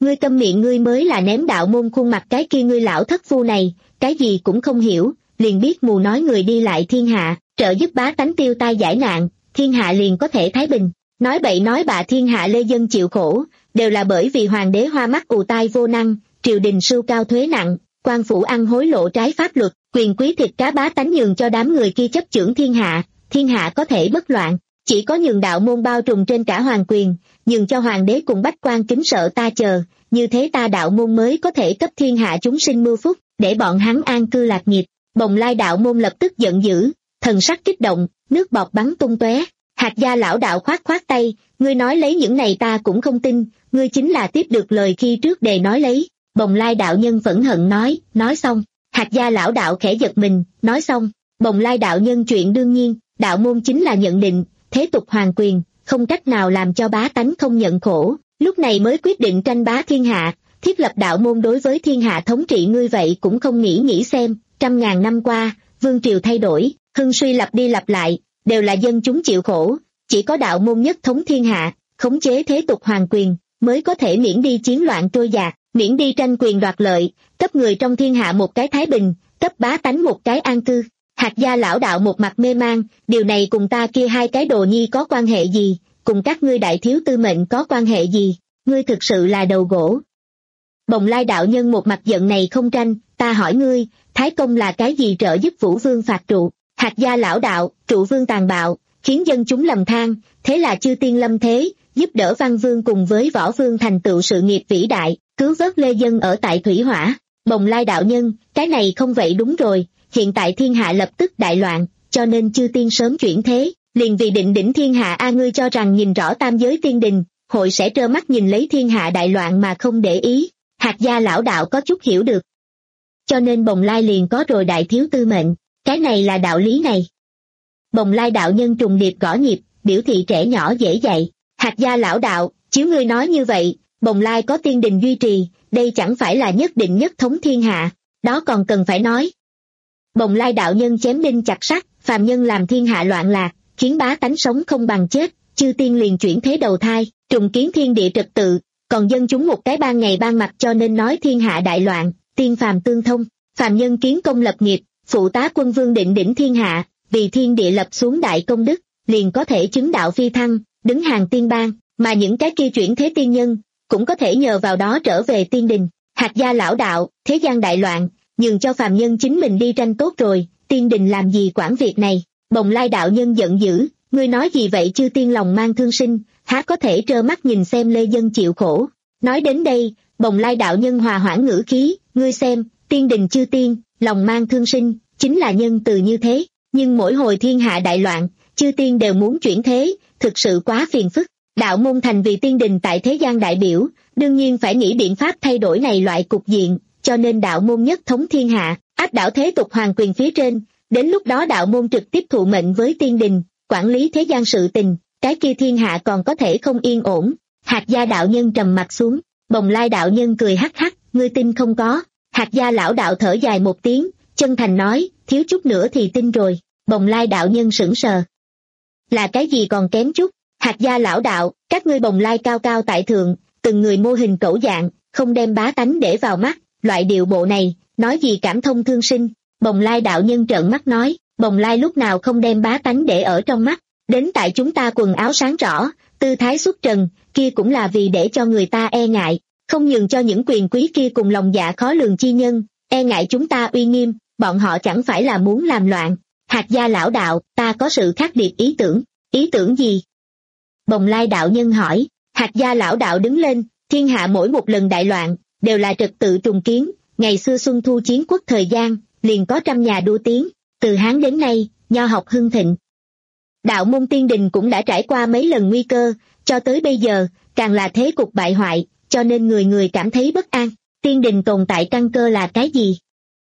B: ngươi câm miệng, ngươi mới là ném đạo môn khuôn mặt cái kia, ngươi lão thất phu này, cái gì cũng không hiểu, liền biết mù nói người đi lại thiên hạ, trợ giúp bá tánh tiêu tai giải nạn, thiên hạ liền có thể thái bình. Nói bậy nói bạ, thiên hạ lê dân chịu khổ, đều là bởi vì hoàng đế hoa mắt ù tai vô năng, triều đình sưu cao thuế nặng, quan phủ ăn hối lộ trái pháp luật, quyền quý thịt cá bá tánh nhường cho đám người kia chấp chưởng thiên hạ, thiên hạ có thể bất loạn. Chỉ có nhường đạo môn bao trùm trên cả hoàng quyền, nhường cho hoàng đế cùng bách quan kính sợ ta chờ, như thế ta đạo môn mới có thể cấp thiên hạ chúng sinh mưu phúc, để bọn hắn an cư lạc nghiệp. Bồng Lai đạo môn lập tức giận dữ, thần sắc kích động, nước bọt bắn tung tóe. Hạt Gia lão đạo khoát khoát tay, ngươi nói lấy những này ta cũng không tin, ngươi chính là tiếp được lời khi trước đề nói lấy. Bồng Lai đạo nhân phẫn hận nói, nói xong. Hạt Gia lão đạo khẽ giật mình, nói xong. Bồng Lai đạo nhân chuyện đương nhiên, đạo môn chính là nhận định thế tục hoàng quyền, không cách nào làm cho bá tánh không nhận khổ, lúc này mới quyết định tranh bá thiên hạ, thiết lập đạo môn đối với thiên hạ thống trị. Ngươi vậy cũng không nghĩ nghĩ xem, trăm ngàn năm qua, vương triều thay đổi, hưng suy lặp đi lặp lại, đều là dân chúng chịu khổ, chỉ có đạo môn nhất thống thiên hạ, khống chế thế tục hoàng quyền, mới có thể miễn đi chiến loạn trôi dạt, miễn đi tranh quyền đoạt lợi, cấp người trong thiên hạ một cái thái bình, cấp bá tánh một cái an cư. Hạt Gia lão đạo một mặt mê mang, điều này cùng ta kia hai cái đồ nhi có quan hệ gì, cùng các ngươi đại thiếu tư mệnh có quan hệ gì, ngươi thực sự là đầu gỗ. Bồng Lai đạo nhân một mặt giận này không tranh, ta hỏi ngươi, Thái Công là cái gì trợ giúp Vũ Vương phạt trụ? Hạt Gia lão đạo, trụ vương tàn bạo, khiến dân chúng lầm than, thế là chư tiên lâm thế, giúp đỡ Văn Vương cùng với Võ Vương thành tựu sự nghiệp vĩ đại, cứu vớt lê dân ở tại thủy hỏa. Bồng Lai đạo nhân, cái này không vậy đúng rồi, hiện tại thiên hạ lập tức đại loạn, cho nên chư tiên sớm chuyển thế, liền vì định đỉnh thiên hạ. A ngươi cho rằng nhìn rõ tam giới tiên đình, hội sẽ trơ mắt nhìn lấy thiên hạ đại loạn mà không để ý? Hạt Gia lão đạo có chút hiểu được. Cho nên Bồng Lai liền có rồi đại thiếu tư mệnh, cái này là đạo lý này. Bồng Lai đạo nhân trùng điệp gõ nhịp, biểu thị trẻ nhỏ dễ dạy. Hạt Gia lão đạo, chiếu ngươi nói như vậy, Bồng Lai có tiên đình duy trì, đây chẳng phải là nhất định nhất thống thiên hạ, đó còn cần phải nói. Bồng Lai đạo nhân chém đinh chặt sắt, phàm nhân làm thiên hạ loạn lạc, khiến bá tánh sống không bằng chết, chư tiên liền chuyển thế đầu thai, trùng kiến thiên địa trật tự, còn dân chúng một cái ban ngày ban mặt, cho nên nói thiên hạ đại loạn, tiên phàm tương thông, phàm nhân kiến công lập nghiệp, phụ tá quân vương định đỉnh thiên hạ, vì thiên địa lập xuống đại công đức, liền có thể chứng đạo phi thăng, đứng hàng tiên bang, mà những cái kia chuyển thế tiên nhân, cũng có thể nhờ vào đó trở về tiên đình. Hạt Gia lão đạo, thế gian đại loạn, nhường cho phàm nhân chính mình đi tranh tốt rồi, tiên đình làm gì quản việc này? Bồng Lai đạo nhân giận dữ, ngươi nói gì vậy? Chư tiên lòng mang thương sinh, há có thể trơ mắt nhìn xem lê dân chịu khổ? Nói đến đây, Bồng Lai đạo nhân hòa hoãn ngữ khí, ngươi xem, tiên đình chư tiên, lòng mang thương sinh, chính là nhân từ như thế, nhưng mỗi hồi thiên hạ đại loạn, chư tiên đều muốn chuyển thế, thực sự quá phiền phức. Đạo môn thành vì tiên đình tại thế gian đại biểu, đương nhiên phải nghĩ biện pháp thay đổi này loại cục diện, cho nên đạo môn nhất thống thiên hạ, áp đảo thế tục hoàng quyền phía trên, đến lúc đó đạo môn trực tiếp thụ mệnh với tiên đình, quản lý thế gian sự tình, cái kia thiên hạ còn có thể không yên ổn. Hạt Gia đạo nhân trầm mặt xuống, Bồng Lai đạo nhân cười hắc hắc, ngươi tin không có? Hạt Gia lão đạo thở dài một tiếng, chân thành nói, thiếu chút nữa thì tin rồi. Bồng Lai đạo nhân sững sờ. Là cái gì còn kém chút? Hạt Gia lão đạo, các ngươi Bồng Lai cao cao tại thượng, từng người mô hình cẩu dạng, không đem bá tánh để vào mắt, loại điệu bộ này, nói gì cảm thông thương sinh? Bồng Lai đạo nhân trợn mắt nói, Bồng Lai lúc nào không đem bá tánh để ở trong mắt, đến tại chúng ta quần áo sáng rõ, tư thái xuất trần, kia cũng là vì để cho người ta e ngại, không nhường cho những quyền quý kia cùng lòng dạ khó lường chi nhân, e ngại chúng ta uy nghiêm, bọn họ chẳng phải là muốn làm loạn. Hạt Gia lão đạo, ta có sự khác biệt ý tưởng. Ý tưởng gì? Bồng Lai đạo nhân hỏi. Hạt Gia lão đạo đứng lên, thiên hạ mỗi một lần đại loạn, đều là trật tự trùng kiến, ngày xưa xuân thu chiến quốc thời gian, liền có trăm nhà đua tiếng, từ Hán đến nay, nho học hưng thịnh. Đạo môn tiên đình cũng đã trải qua mấy lần nguy cơ, cho tới bây giờ, càng là thế cục bại hoại, cho nên người người cảm thấy bất an. Tiên đình tồn tại căn cơ là cái gì?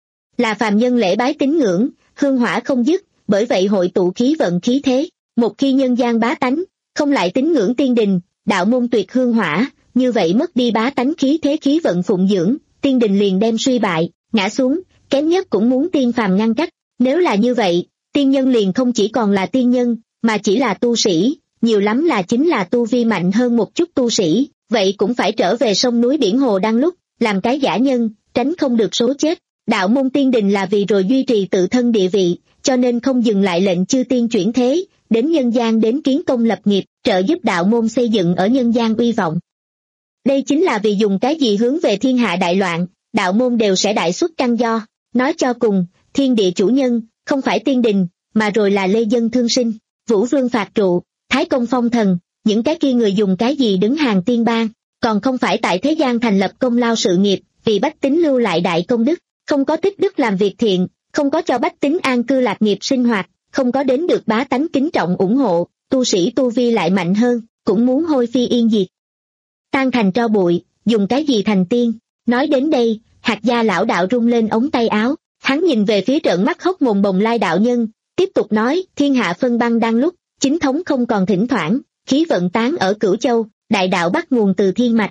B: Là phàm nhân lễ bái tín ngưỡng, hương hỏa không dứt, bởi vậy hội tụ khí vận khí thế. Một khi nhân gian bá tánh, không lại tín ngưỡng tiên đình, đạo môn tuyệt hương hỏa, như vậy mất đi bá tánh khí thế khí vận phụng dưỡng, tiên đình liền đem suy bại, ngã xuống, kém nhất cũng muốn tiên phàm ngăn cách. Nếu là như vậy, tiên nhân liền không chỉ còn là tiên nhân, mà chỉ là tu sĩ, nhiều lắm là chính là tu vi mạnh hơn một chút tu sĩ, vậy cũng phải trở về sông núi biển hồ đăng lúc, làm cái giả nhân, tránh không được số chết. Đạo môn tiên đình là vì rồi duy trì tự thân địa vị, cho nên không dừng lại lệnh chư tiên chuyển thế, đến nhân gian đến kiến công lập nghiệp, trợ giúp đạo môn xây dựng ở nhân gian uy vọng. Đây chính là vì dùng cái gì hướng về thiên hạ đại loạn, đạo môn đều sẽ đại xuất căn do. Nói cho cùng, thiên địa chủ nhân, không phải tiên đình, mà rồi là lê dân thương sinh, vũ vương phạt trụ, thái công phong thần, những cái kia người dùng cái gì đứng hàng tiên bang, còn không phải tại thế gian thành lập công lao sự nghiệp, vì bách tính lưu lại đại công đức, không có tích đức làm việc thiện, không có cho bách tính an cư lạc nghiệp sinh hoạt, không có đến được bá tánh kính trọng ủng hộ, tu sĩ tu vi lại mạnh hơn, cũng muốn hôi phi yên diệt. Tan thành tro bụi, dùng cái gì thành tiên? Nói đến đây, Hạt Gia lão đạo rung lên ống tay áo, hắn nhìn về phía trợn mắt hốc mồm Bồng Lai đạo nhân, tiếp tục nói, thiên hạ phân băng đang lúc, chính thống không còn thỉnh thoảng, khí vận tán ở Cửu Châu, đại đạo bắt nguồn từ thiên mạch.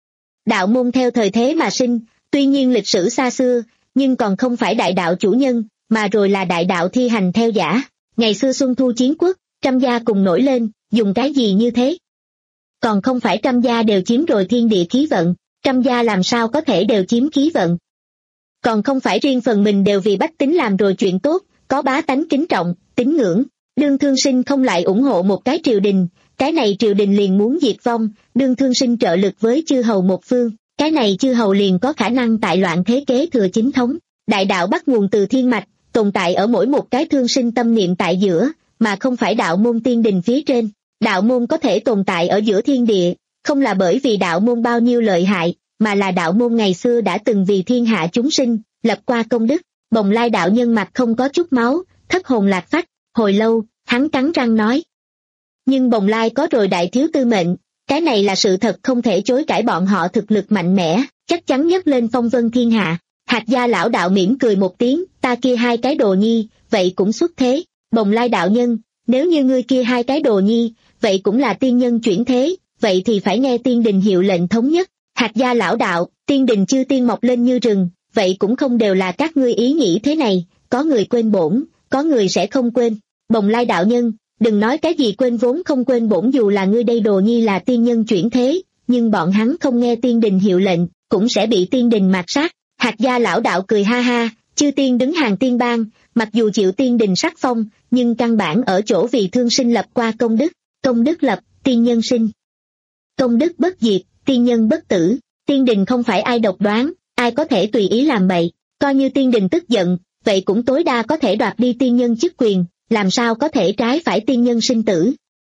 B: Đạo môn theo thời thế mà sinh, tuy nhiên lịch sử xa xưa, nhưng còn không phải đại đạo chủ nhân, mà rồi là đại đạo thi hành theo giả. Ngày xưa Xuân Thu Chiến Quốc, trăm gia cùng nổi lên, dùng cái gì như thế? Còn không phải trăm gia đều chiếm rồi thiên địa khí vận, trăm gia làm sao có thể đều chiếm khí vận? Còn không phải riêng phần mình đều vì bách tính làm rồi chuyện tốt, có bá tánh kính trọng, tín ngưỡng, đương thương sinh không lại ủng hộ một cái triều đình, cái này triều đình liền muốn diệt vong, đương thương sinh trợ lực với chư hầu một phương, cái này chư hầu liền có khả năng tại loạn thế kế thừa chính thống. Đại đạo bắt nguồn từ thiên mạch, tồn tại ở mỗi một cái thương sinh tâm niệm tại giữa, mà không phải đạo môn tiên đình phía trên. Đạo môn có thể tồn tại ở giữa thiên địa, không là bởi vì đạo môn bao nhiêu lợi hại, mà là đạo môn ngày xưa đã từng vì thiên hạ chúng sinh, lập qua công đức. Bồng Lai đạo nhân mặt không có chút máu, thất hồn lạc phách, hồi lâu, hắn cắn răng nói. Nhưng Bồng Lai có rồi đại thiếu tư mệnh, cái này là sự thật không thể chối cãi, bọn họ thực lực mạnh mẽ, chắc chắn nhấc lên phong vân thiên hạ. Hạt Gia lão đạo mỉm cười một tiếng, ta kia hai cái đồ nhi, vậy cũng xuất thế. Bồng Lai đạo nhân, nếu như ngươi kia hai cái đồ nhi, vậy cũng là tiên nhân chuyển thế, vậy thì phải nghe tiên đình hiệu lệnh thống nhất. Hạt Gia lão đạo, tiên đình chư tiên mọc lên như rừng, vậy cũng không đều là các ngươi ý nghĩ thế này, có người quên bổn, có người sẽ không quên. Bồng Lai đạo nhân, đừng nói cái gì quên vốn không quên bổn, dù là ngươi đây đồ nhi là tiên nhân chuyển thế, nhưng bọn hắn không nghe tiên đình hiệu lệnh, cũng sẽ bị tiên đình mạt sát. Hạt Gia lão đạo cười ha ha, chư tiên đứng hàng tiên bang, mặc dù chịu tiên đình sắc phong, nhưng căn bản ở chỗ vì thương sinh lập qua công đức, công đức lập, tiên nhân sinh. Công đức bất diệt, tiên nhân bất tử, tiên đình không phải ai độc đoán, ai có thể tùy ý làm bậy, coi như tiên đình tức giận, vậy cũng tối đa có thể đoạt đi tiên nhân chức quyền, làm sao có thể trái phải tiên nhân sinh tử.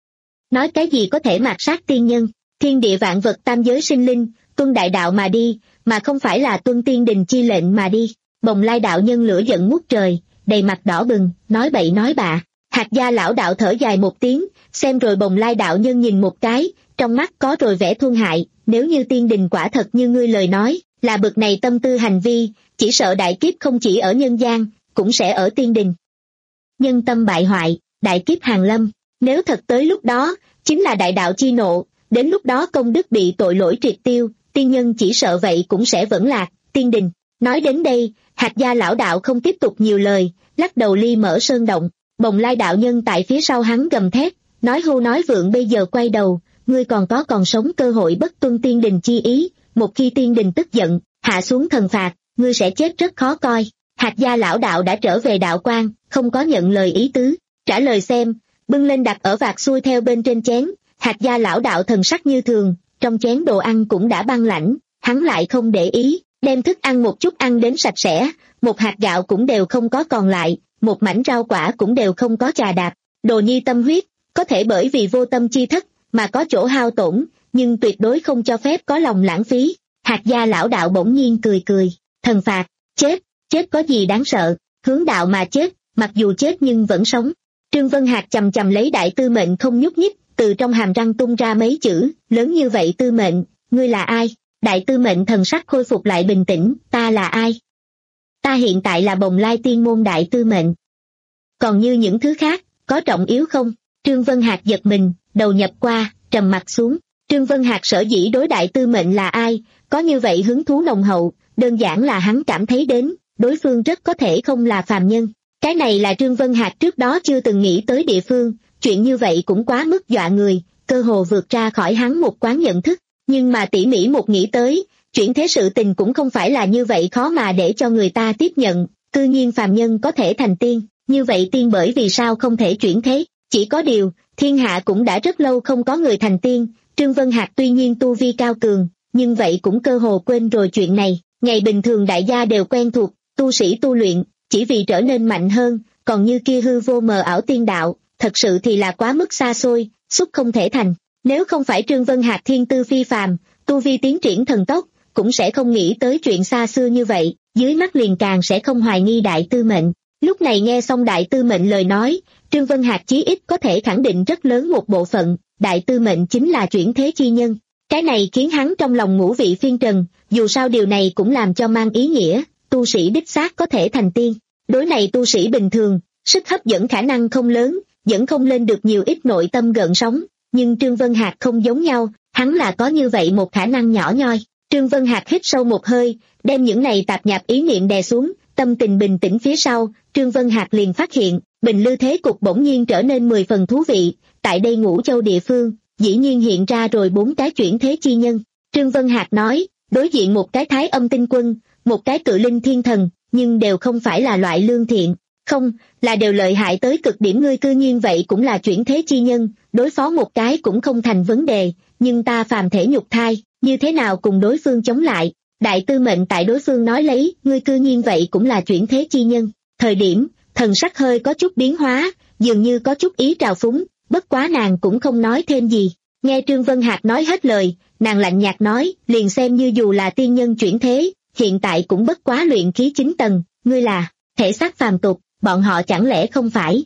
B: Nói cái gì có thể mạt sát tiên nhân, thiên địa vạn vật tam giới sinh linh, tuân đại đạo mà đi, mà không phải là tuân tiên đình chi lệnh mà đi. Bồng Lai đạo nhân lửa giận ngút trời, đầy mặt đỏ bừng, nói bậy nói bạ. Hạt Gia lão đạo thở dài một tiếng, xem rồi Bồng Lai đạo nhân nhìn một cái, trong mắt có rồi vẻ thương hại, nếu như tiên đình quả thật như ngươi lời nói, là bực này tâm tư hành vi, chỉ sợ đại kiếp không chỉ ở nhân gian, cũng sẽ ở tiên đình. Nhân tâm bại hoại, đại kiếp hàng lâm, nếu thật tới lúc đó, chính là đại đạo chi nộ, đến lúc đó công đức bị tội lỗi triệt tiêu, tiên nhân chỉ sợ vậy cũng sẽ vẫn lạc, tiên đình. Nói đến đây, Hạt Gia lão đạo không tiếp tục nhiều lời, lắc đầu ly mở sơn động. Bồng Lai đạo nhân tại phía sau hắn gầm thét, nói hưu nói vượng, bây giờ quay đầu, ngươi còn có còn sống cơ hội bất tuân tiên đình chi ý, một khi tiên đình tức giận, hạ xuống thần phạt, ngươi sẽ chết rất khó coi. Hạt Gia lão đạo đã trở về đạo quan, không có nhận lời ý tứ, trả lời xem, bưng lên đặt ở vạt xuôi theo bên trên chén. Hạt Gia lão đạo thần sắc như thường, trong chén đồ ăn cũng đã băng lãnh, hắn lại không để ý, đem thức ăn một chút ăn đến sạch sẽ, một hạt gạo cũng đều không có còn lại, một mảnh rau quả cũng đều không có chà đạp. Đồ nhi tâm huyết, có thể bởi vì vô tâm chi thất, mà có chỗ hao tổn, nhưng tuyệt đối không cho phép có lòng lãng phí. Hạt Gia lão đạo bỗng nhiên cười cười, thần phạt, chết, chết có gì đáng sợ, hướng đạo mà chết, mặc dù chết nhưng vẫn sống. Trương Vân Hạc chầm chầm lấy đại tư mệnh không nhúc nhích, từ trong hàm răng tung ra mấy chữ, lớn như vậy tư mệnh, ngươi là ai? Đại tư mệnh thần sắc khôi phục lại bình tĩnh, ta là ai? Ta hiện tại là Bồng Lai tiên môn đại tư mệnh. Còn như những thứ khác, có trọng yếu không? Trương Vân Hạc giật mình, đầu nhập qua, trầm mặt xuống. Trương Vân Hạc sở dĩ đối đại tư mệnh là ai, có như vậy hứng thú nồng hậu, đơn giản là hắn cảm thấy đến, đối phương rất có thể không là phàm nhân. Cái này là Trương Vân Hạc trước đó chưa từng nghĩ tới địa phương, chuyện như vậy cũng quá mức dọa người, cơ hồ vượt ra khỏi hắn một quán nhận thức. Nhưng mà tỉ mỉ một nghĩ tới, chuyển thế sự tình cũng không phải là như vậy khó mà để cho người ta tiếp nhận, cư nhiên phàm nhân có thể thành tiên, như vậy tiên bởi vì sao không thể chuyển thế, chỉ có điều, thiên hạ cũng đã rất lâu không có người thành tiên, Trương Vân Hạc tuy nhiên tu vi cao cường, nhưng vậy cũng cơ hồ quên rồi chuyện này, ngày bình thường đại gia đều quen thuộc, tu sĩ tu luyện, chỉ vì trở nên mạnh hơn, còn như kia hư vô mờ ảo tiên đạo, thật sự thì là quá mức xa xôi, xúc không thể thành. Nếu không phải Trương Vân Hạc thiên tư phi phàm, tu vi tiến triển thần tốc, cũng sẽ không nghĩ tới chuyện xa xưa như vậy, dưới mắt liền càng sẽ không hoài nghi đại tư mệnh. Lúc này nghe xong đại tư mệnh lời nói, Trương Vân Hạc chí ít có thể khẳng định rất lớn một bộ phận, đại tư mệnh chính là chuyển thế chi nhân. Cái này khiến hắn trong lòng ngũ vị phiên trần, dù sao điều này cũng làm cho mang ý nghĩa, tu sĩ đích xác có thể thành tiên. Đối này tu sĩ bình thường, sức hấp dẫn khả năng không lớn, dẫn không lên được nhiều ít nội tâm gợn sóng, nhưng Trương Vân Hạc không giống nhau, hắn là có như vậy một khả năng nhỏ nhoi. Trương Vân Hạc hít sâu một hơi, đem những này tạp nhạp ý niệm đè xuống, tâm tình bình tĩnh phía sau, Trương Vân Hạc liền phát hiện, bình lư thế cục bỗng nhiên trở nên mười phần thú vị, tại đây Ngũ Châu địa phương, dĩ nhiên hiện ra rồi bốn cái chuyển thế chi nhân. Trương Vân Hạc nói, đối diện một cái thái âm tinh quân, một cái cự linh thiên thần, nhưng đều không phải là loại lương thiện, không, là đều lợi hại tới cực điểm, ngươi cư nhiên vậy cũng là chuyển thế chi nhân, đối phó một cái cũng không thành vấn đề, nhưng ta phàm thể nhục thai, như thế nào cùng đối phương chống lại? Đại tư mệnh tại đối phương nói lấy, ngươi cư nhiên vậy cũng là chuyển thế chi nhân, thời điểm, thần sắc hơi có chút biến hóa, dường như có chút ý trào phúng, bất quá nàng cũng không nói thêm gì. Nghe Trương Vân Hạc nói hết lời, nàng lạnh nhạt nói, liền xem như dù là tiên nhân chuyển thế, hiện tại cũng bất quá luyện khí chín tầng, ngươi là thể xác phàm tục, bọn họ chẳng lẽ không phải?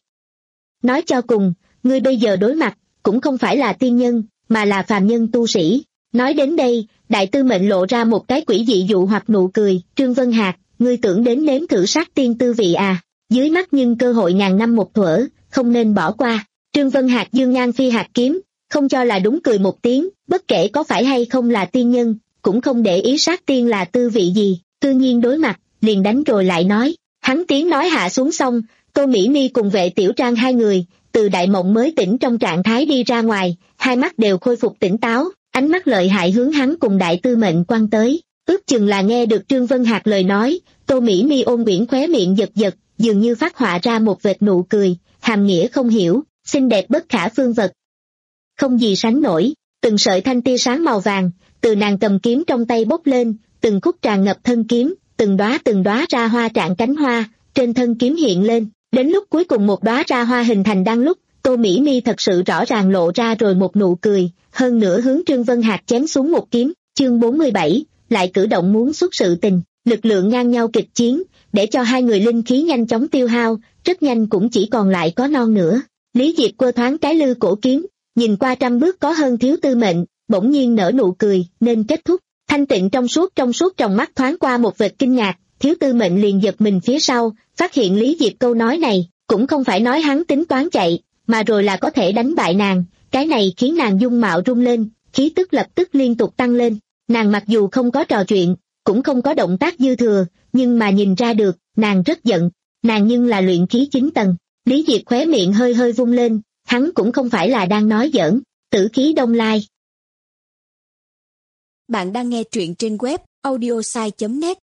B: Nói cho cùng, ngươi bây giờ đối mặt, cũng không phải là tiên nhân, mà là phàm nhân tu sĩ. Nói đến đây, đại tư mệnh lộ ra một cái quỷ dị dụ hoặc nụ cười, Trương Vân Hạc, ngươi tưởng đến nếm thử sát tiên tư vị à, dưới mắt nhưng cơ hội ngàn năm một thuở, không nên bỏ qua. Trương Vân Hạc dương ngang phi hạt kiếm, không cho là đúng cười một tiếng, bất kể có phải hay không là tiên nhân, cũng không để ý sát tiên là tư vị gì, tự nhiên đối mặt, liền đánh rồi lại nói. Hắn tiếng nói hạ xuống xong, Tô Mỹ Mi cùng Vệ Tiểu Trang hai người, từ đại mộng mới tỉnh trong trạng thái đi ra ngoài, hai mắt đều khôi phục tỉnh táo, ánh mắt lợi hại hướng hắn cùng đại tư mệnh quăng tới. Ước chừng là nghe được Trương Vân Hạc lời nói, Tô Mỹ Mi ôn quyển khóe miệng giật giật, dường như phát họa ra một vệt nụ cười, hàm nghĩa không hiểu, xinh đẹp bất khả phương vật. Không gì sánh nổi, từng sợi thanh tia sáng màu vàng, từ nàng cầm kiếm trong tay bốc lên, từng khúc tràn ngập thân kiếm, từng đóa từng đóa ra hoa trạng cánh hoa, trên thân kiếm hiện lên, đến lúc cuối cùng một đóa ra hoa hình thành đang lúc, Tô Mỹ Mi thật sự rõ ràng lộ ra rồi một nụ cười, hơn nữa hướng Trương Vân Hạc chém xuống một kiếm, chương bốn mươi bảy, lại cử động muốn xuất sự tình, lực lượng ngang nhau kịch chiến, để cho hai người linh khí nhanh chóng tiêu hao, rất nhanh cũng chỉ còn lại có non nữa. Lý Diệp quơ thoáng cái lư cổ kiếm, nhìn qua trăm bước có hơn thiếu tư mệnh, bỗng nhiên nở nụ cười, nên kết thúc. Thanh tịnh trong suốt trong suốt trong mắt thoáng qua một vệt kinh ngạc, thiếu tư mệnh liền giật mình phía sau, phát hiện Lý Diệp câu nói này, cũng không phải nói hắn tính toán chạy, mà rồi là có thể đánh bại nàng, cái này khiến nàng dung mạo rung lên, khí tức lập tức liên tục tăng lên. Nàng mặc dù không có trò chuyện, cũng không có động tác dư thừa, nhưng mà nhìn ra được, nàng rất giận, nàng nhưng là luyện khí chín tầng. Lý Diệp khóe miệng hơi hơi vung lên, hắn cũng không phải là đang nói giỡn, tử khí đông lai.
C: Bạn đang nghe truyện trên web audiosai chấm net.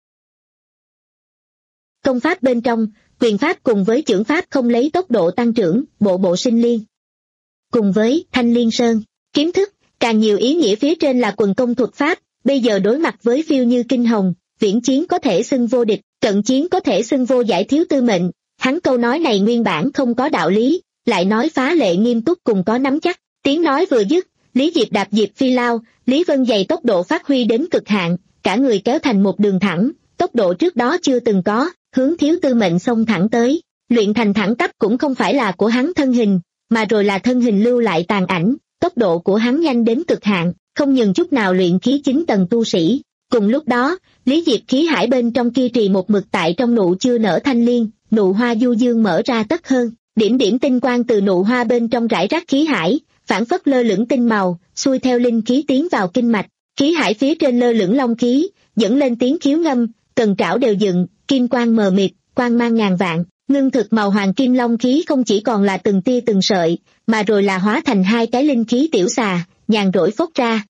B: Công pháp bên trong, quyền pháp cùng với chưởng pháp không lấy tốc độ tăng trưởng, bộ bộ sinh liên. Cùng với Thanh Liên Sơn, kiếm thức, càng nhiều ý nghĩa phía trên là quần công thuật pháp, bây giờ đối mặt với phiêu như kinh hồng, viễn chiến có thể xưng vô địch, cận chiến có thể xưng vô giải thiếu tư mệnh. Hắn câu nói này nguyên bản không có đạo lý, lại nói phá lệ nghiêm túc cùng có nắm chắc, tiếng nói vừa dứt, Lý Diệp đạp diệp phi lao, Lý Vân dày tốc độ phát huy đến cực hạn, cả người kéo thành một đường thẳng, tốc độ trước đó chưa từng có, hướng thiếu tư mệnh xông thẳng tới. Luyện thành thẳng tắp cũng không phải là của hắn thân hình, mà rồi là thân hình lưu lại tàn ảnh, tốc độ của hắn nhanh đến cực hạn, không nhường chút nào luyện khí chín tầng tu sĩ. Cùng lúc đó, Lý Diệp khí hải bên trong kia trì một mực tại trong nụ chưa nở thanh liên, nụ hoa du dương mở ra tất hơn, điểm điểm tinh quang từ nụ hoa bên trong rải rác khí hải, phản phất lơ lửng tinh màu, xuôi theo linh khí tiến vào kinh mạch, khí hải phía trên lơ lửng long khí, dẫn lên tiếng khiếu ngâm, cần trảo đều dựng, kim quang mờ mịt, quang mang ngàn vạn, ngưng thực màu hoàng kim long khí không chỉ còn là từng tia từng sợi, mà rồi là hóa thành hai cái linh khí tiểu xà, nhàn rỗi phốc ra,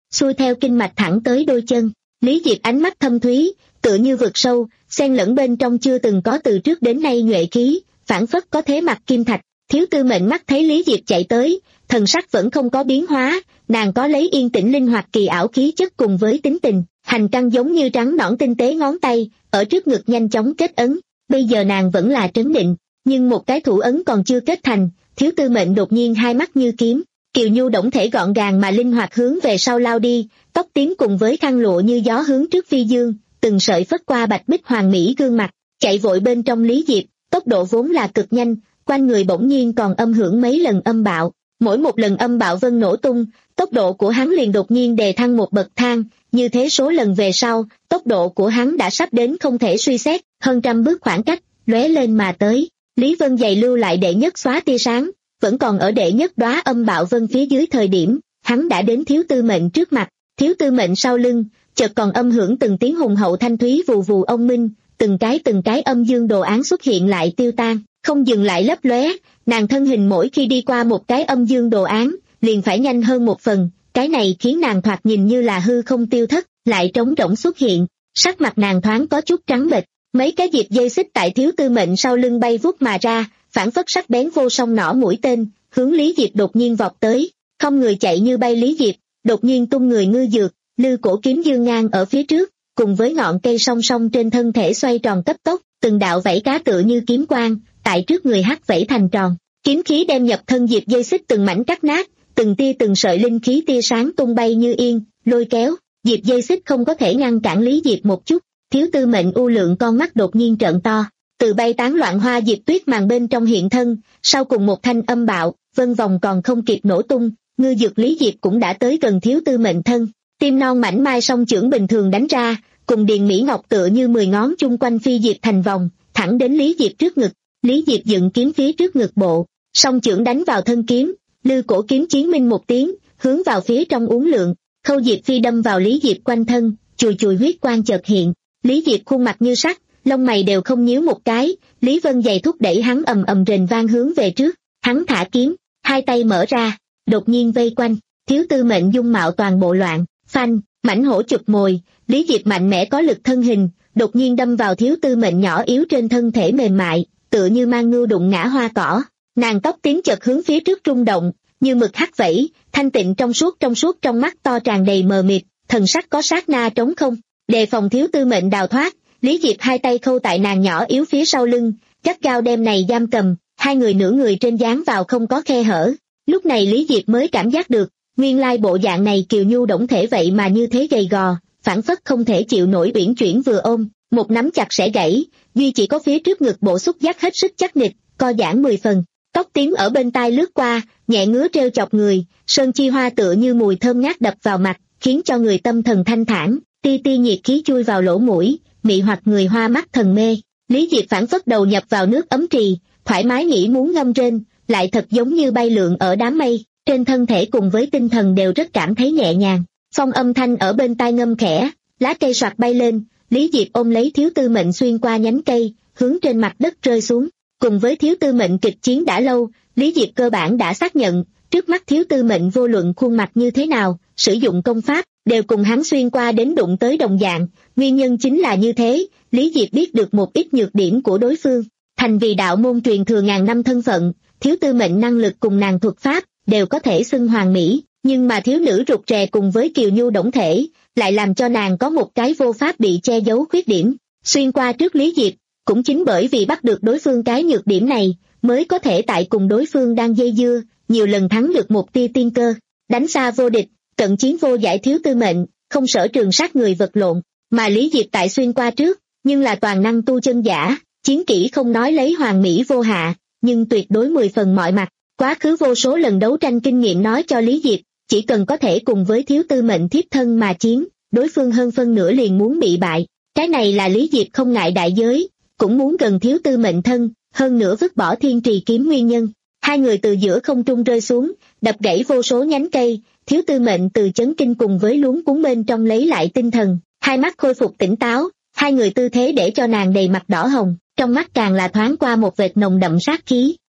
B: xuôi theo kinh mạch thẳng tới đôi chân. Lý Diệp ánh mắt thâm thúy, tựa như vực sâu, xen lẫn bên trong chưa từng có từ trước đến nay nhuệ khí, phảng phất có thế mặt kim thạch. Thiếu Tư Mệnh mắt thấy Lý Diệp chạy tới, thần sắc vẫn không có biến hóa, nàng có lấy yên tĩnh linh hoạt kỳ ảo khí chất cùng với tính tình, hành căn giống như trắng nõn tinh tế ngón tay, ở trước ngực nhanh chóng kết ấn. Bây giờ nàng vẫn là trấn định, nhưng một cái thủ ấn còn chưa kết thành, Thiếu Tư Mệnh đột nhiên hai mắt như kiếm, kiều nhu đổng thể gọn gàng mà linh hoạt hướng về sau lao đi, tóc tím cùng với khăn lụa như gió hướng trước phi dương, từng sợi phất qua bạch bích hoàng mỹ gương mặt, chạy vội bên trong Lý Diệp, tốc độ vốn là cực nhanh, quanh người bỗng nhiên còn âm hưởng mấy lần âm bạo, mỗi một lần âm bạo vân nổ tung, tốc độ của hắn liền đột nhiên đề thăng một bậc thang, như thế số lần về sau, tốc độ của hắn đã sắp đến không thể suy xét, hơn trăm bước khoảng cách, lóe lên mà tới. Lý Vân Dày lưu lại đệ nhất xóa tia sáng, vẫn còn ở đệ nhất đóa âm bạo vân phía dưới thời điểm, hắn đã đến Thiếu Tư Mệnh trước mặt. Thiếu Tư Mệnh sau lưng, chợt còn âm hưởng từng tiếng hùng hậu thanh thúy vù vù ông minh, từng cái từng cái âm dương đồ án xuất hiện lại tiêu tan, không dừng lại lấp lóe, nàng thân hình mỗi khi đi qua một cái âm dương đồ án, liền phải nhanh hơn một phần, cái này khiến nàng thoạt nhìn như là hư không tiêu thất, lại trống rỗng xuất hiện, sắc mặt nàng thoáng có chút trắng bệch, mấy cái diệp dây xích tại Thiếu Tư Mệnh sau lưng bay vút mà ra, phản phất sắc bén vô song nỏ mũi tên, hướng Lý Diệp đột nhiên vọt tới, không người chạy như bay Lý Diệp, đột nhiên tung người ngư dược, lư cổ kiếm dương ngang ở phía trước, cùng với ngọn cây song song trên thân thể xoay tròn cấp tốc, từng đạo vảy cá tựa như kiếm quang, tại trước người hắt vẫy thành tròn, kiếm khí đem nhập thân diệp dây xích từng mảnh cắt nát, từng tia từng sợi linh khí tia sáng tung bay như yên, lôi kéo, diệp dây xích không có thể ngăn cản Lý Diệp một chút. Thiếu Tư Mệnh u lượng con mắt đột nhiên trợn to, từ bay tán loạn hoa diệp tuyết màn bên trong hiện thân, sau cùng một thanh âm bạo, vân vòng còn không kịp nổ tung, ngư dược Lý Diệp cũng đã tới gần Thiếu Tư Mệnh thân, tim non mảnh mai song chưởng bình thường đánh ra, cùng điền mỹ ngọc tựa như mười ngón chung quanh phi diệp thành vòng, thẳng đến Lý Diệp trước ngực. Lý Diệp dựng kiếm phía trước ngực bộ, song chưởng đánh vào thân kiếm, lư cổ kiếm chiến minh một tiếng, hướng vào phía trong uốn lượn, khâu diệp phi đâm vào Lý Diệp quanh thân, chùi chùi huyết quang chợt hiện. Lý Diệp khuôn mặt như sắt, lông mày đều không nhíu một cái, Lý Vân Dày thúc đẩy hắn ầm ầm rền vang hướng về trước, hắn thả kiếm, hai tay mở ra, đột nhiên vây quanh, Thiếu Tư Mệnh dung mạo toàn bộ loạn, phanh, mảnh hổ chụp mồi, Lý Diệp mạnh mẽ có lực thân hình, đột nhiên đâm vào Thiếu Tư Mệnh nhỏ yếu trên thân thể mềm mại, tựa như mang ngưu đụng ngã hoa cỏ, nàng tóc tím chợt hướng phía trước rung động, như mực hắt vẫy, thanh tịnh trong suốt trong suốt trong mắt to tràn đầy mờ mịt, thần sắc có sát na trống không. Đề phòng Thiếu Tư Mệnh đào thoát, Lý Diệp hai tay khâu tại nàng nhỏ yếu phía sau lưng, gắt gao đem này giam cầm, hai người nửa người trên dán vào không có khe hở. Lúc này Lý Diệp mới cảm giác được, nguyên lai bộ dạng này kiều nhu đổng thể vậy mà như thế gầy gò, phản phất không thể chịu nổi uyển chuyển vừa ôm, một nắm chặt sẽ gãy, duy chỉ có phía trước ngực bộ xúc giác hết sức chắc nịch, co giãn mười phần. Tóc tím ở bên tai lướt qua, nhẹ ngứa treo chọc người, sơn chi hoa tựa như mùi thơm ngát đập vào mặt, khiến cho người tâm thần thanh thản. Ti ti nhiệt khí chui vào lỗ mũi, mị hoặc người hoa mắt thần mê. Lý Diệp phản phất đầu nhập vào nước ấm trì, thoải mái nghĩ muốn ngâm trên, lại thật giống như bay lượn ở đám mây, trên thân thể cùng với tinh thần đều rất cảm thấy nhẹ nhàng. Phong âm thanh ở bên tai ngâm khẽ, lá cây soạt bay lên, Lý Diệp ôm lấy Thiếu Tư Mệnh xuyên qua nhánh cây, hướng trên mặt đất rơi xuống. Cùng với Thiếu Tư Mệnh kịch chiến đã lâu, Lý Diệp cơ bản đã xác nhận, trước mắt Thiếu Tư Mệnh vô luận khuôn mặt như thế nào, sử dụng công pháp, đều cùng hắn xuyên qua đến đụng tới đồng dạng, nguyên nhân chính là như thế, Lý Diệp biết được một ít nhược điểm của đối phương, thành vì đạo môn truyền thừa ngàn năm thân phận, Thiếu Tư Mệnh năng lực cùng nàng thuật pháp, đều có thể xưng hoàn mỹ, nhưng mà thiếu nữ rụt rè cùng với kiều nhu đổng thể, lại làm cho nàng có một cái vô pháp bị che giấu khuyết điểm, xuyên qua trước Lý Diệp, cũng chính bởi vì bắt được đối phương cái nhược điểm này, mới có thể tại cùng đối phương đang dây dưa, nhiều lần thắng được một tia tiên cơ, đánh xa vô địch, cận chiến vô giải Thiếu Tư Mệnh, không sở trường sát người vật lộn, mà Lý Diệp tại xuyên qua trước, nhưng là toàn năng tu chân giả, chiến kỹ không nói lấy hoàn mỹ vô hạ, nhưng tuyệt đối mười phần mọi mặt, quá khứ vô số lần đấu tranh kinh nghiệm nói cho Lý Diệp, chỉ cần có thể cùng với Thiếu Tư Mệnh thiếp thân mà chiến, đối phương hơn phân nửa liền muốn bị bại, cái này là Lý Diệp không ngại đại giới, cũng muốn gần Thiếu Tư Mệnh thân, hơn nữa vứt bỏ thiên trì kiếm nguyên nhân. Hai người từ giữa không trung rơi xuống, đập gãy vô số nhánh cây, Thiếu Tư Mệnh từ chấn kinh cùng với luống cuốn bên trong lấy lại tinh thần, hai mắt khôi phục tỉnh táo, hai người tư thế để cho nàng đầy mặt đỏ hồng, trong mắt càng là thoáng qua một vệt nồng đậm sát khí.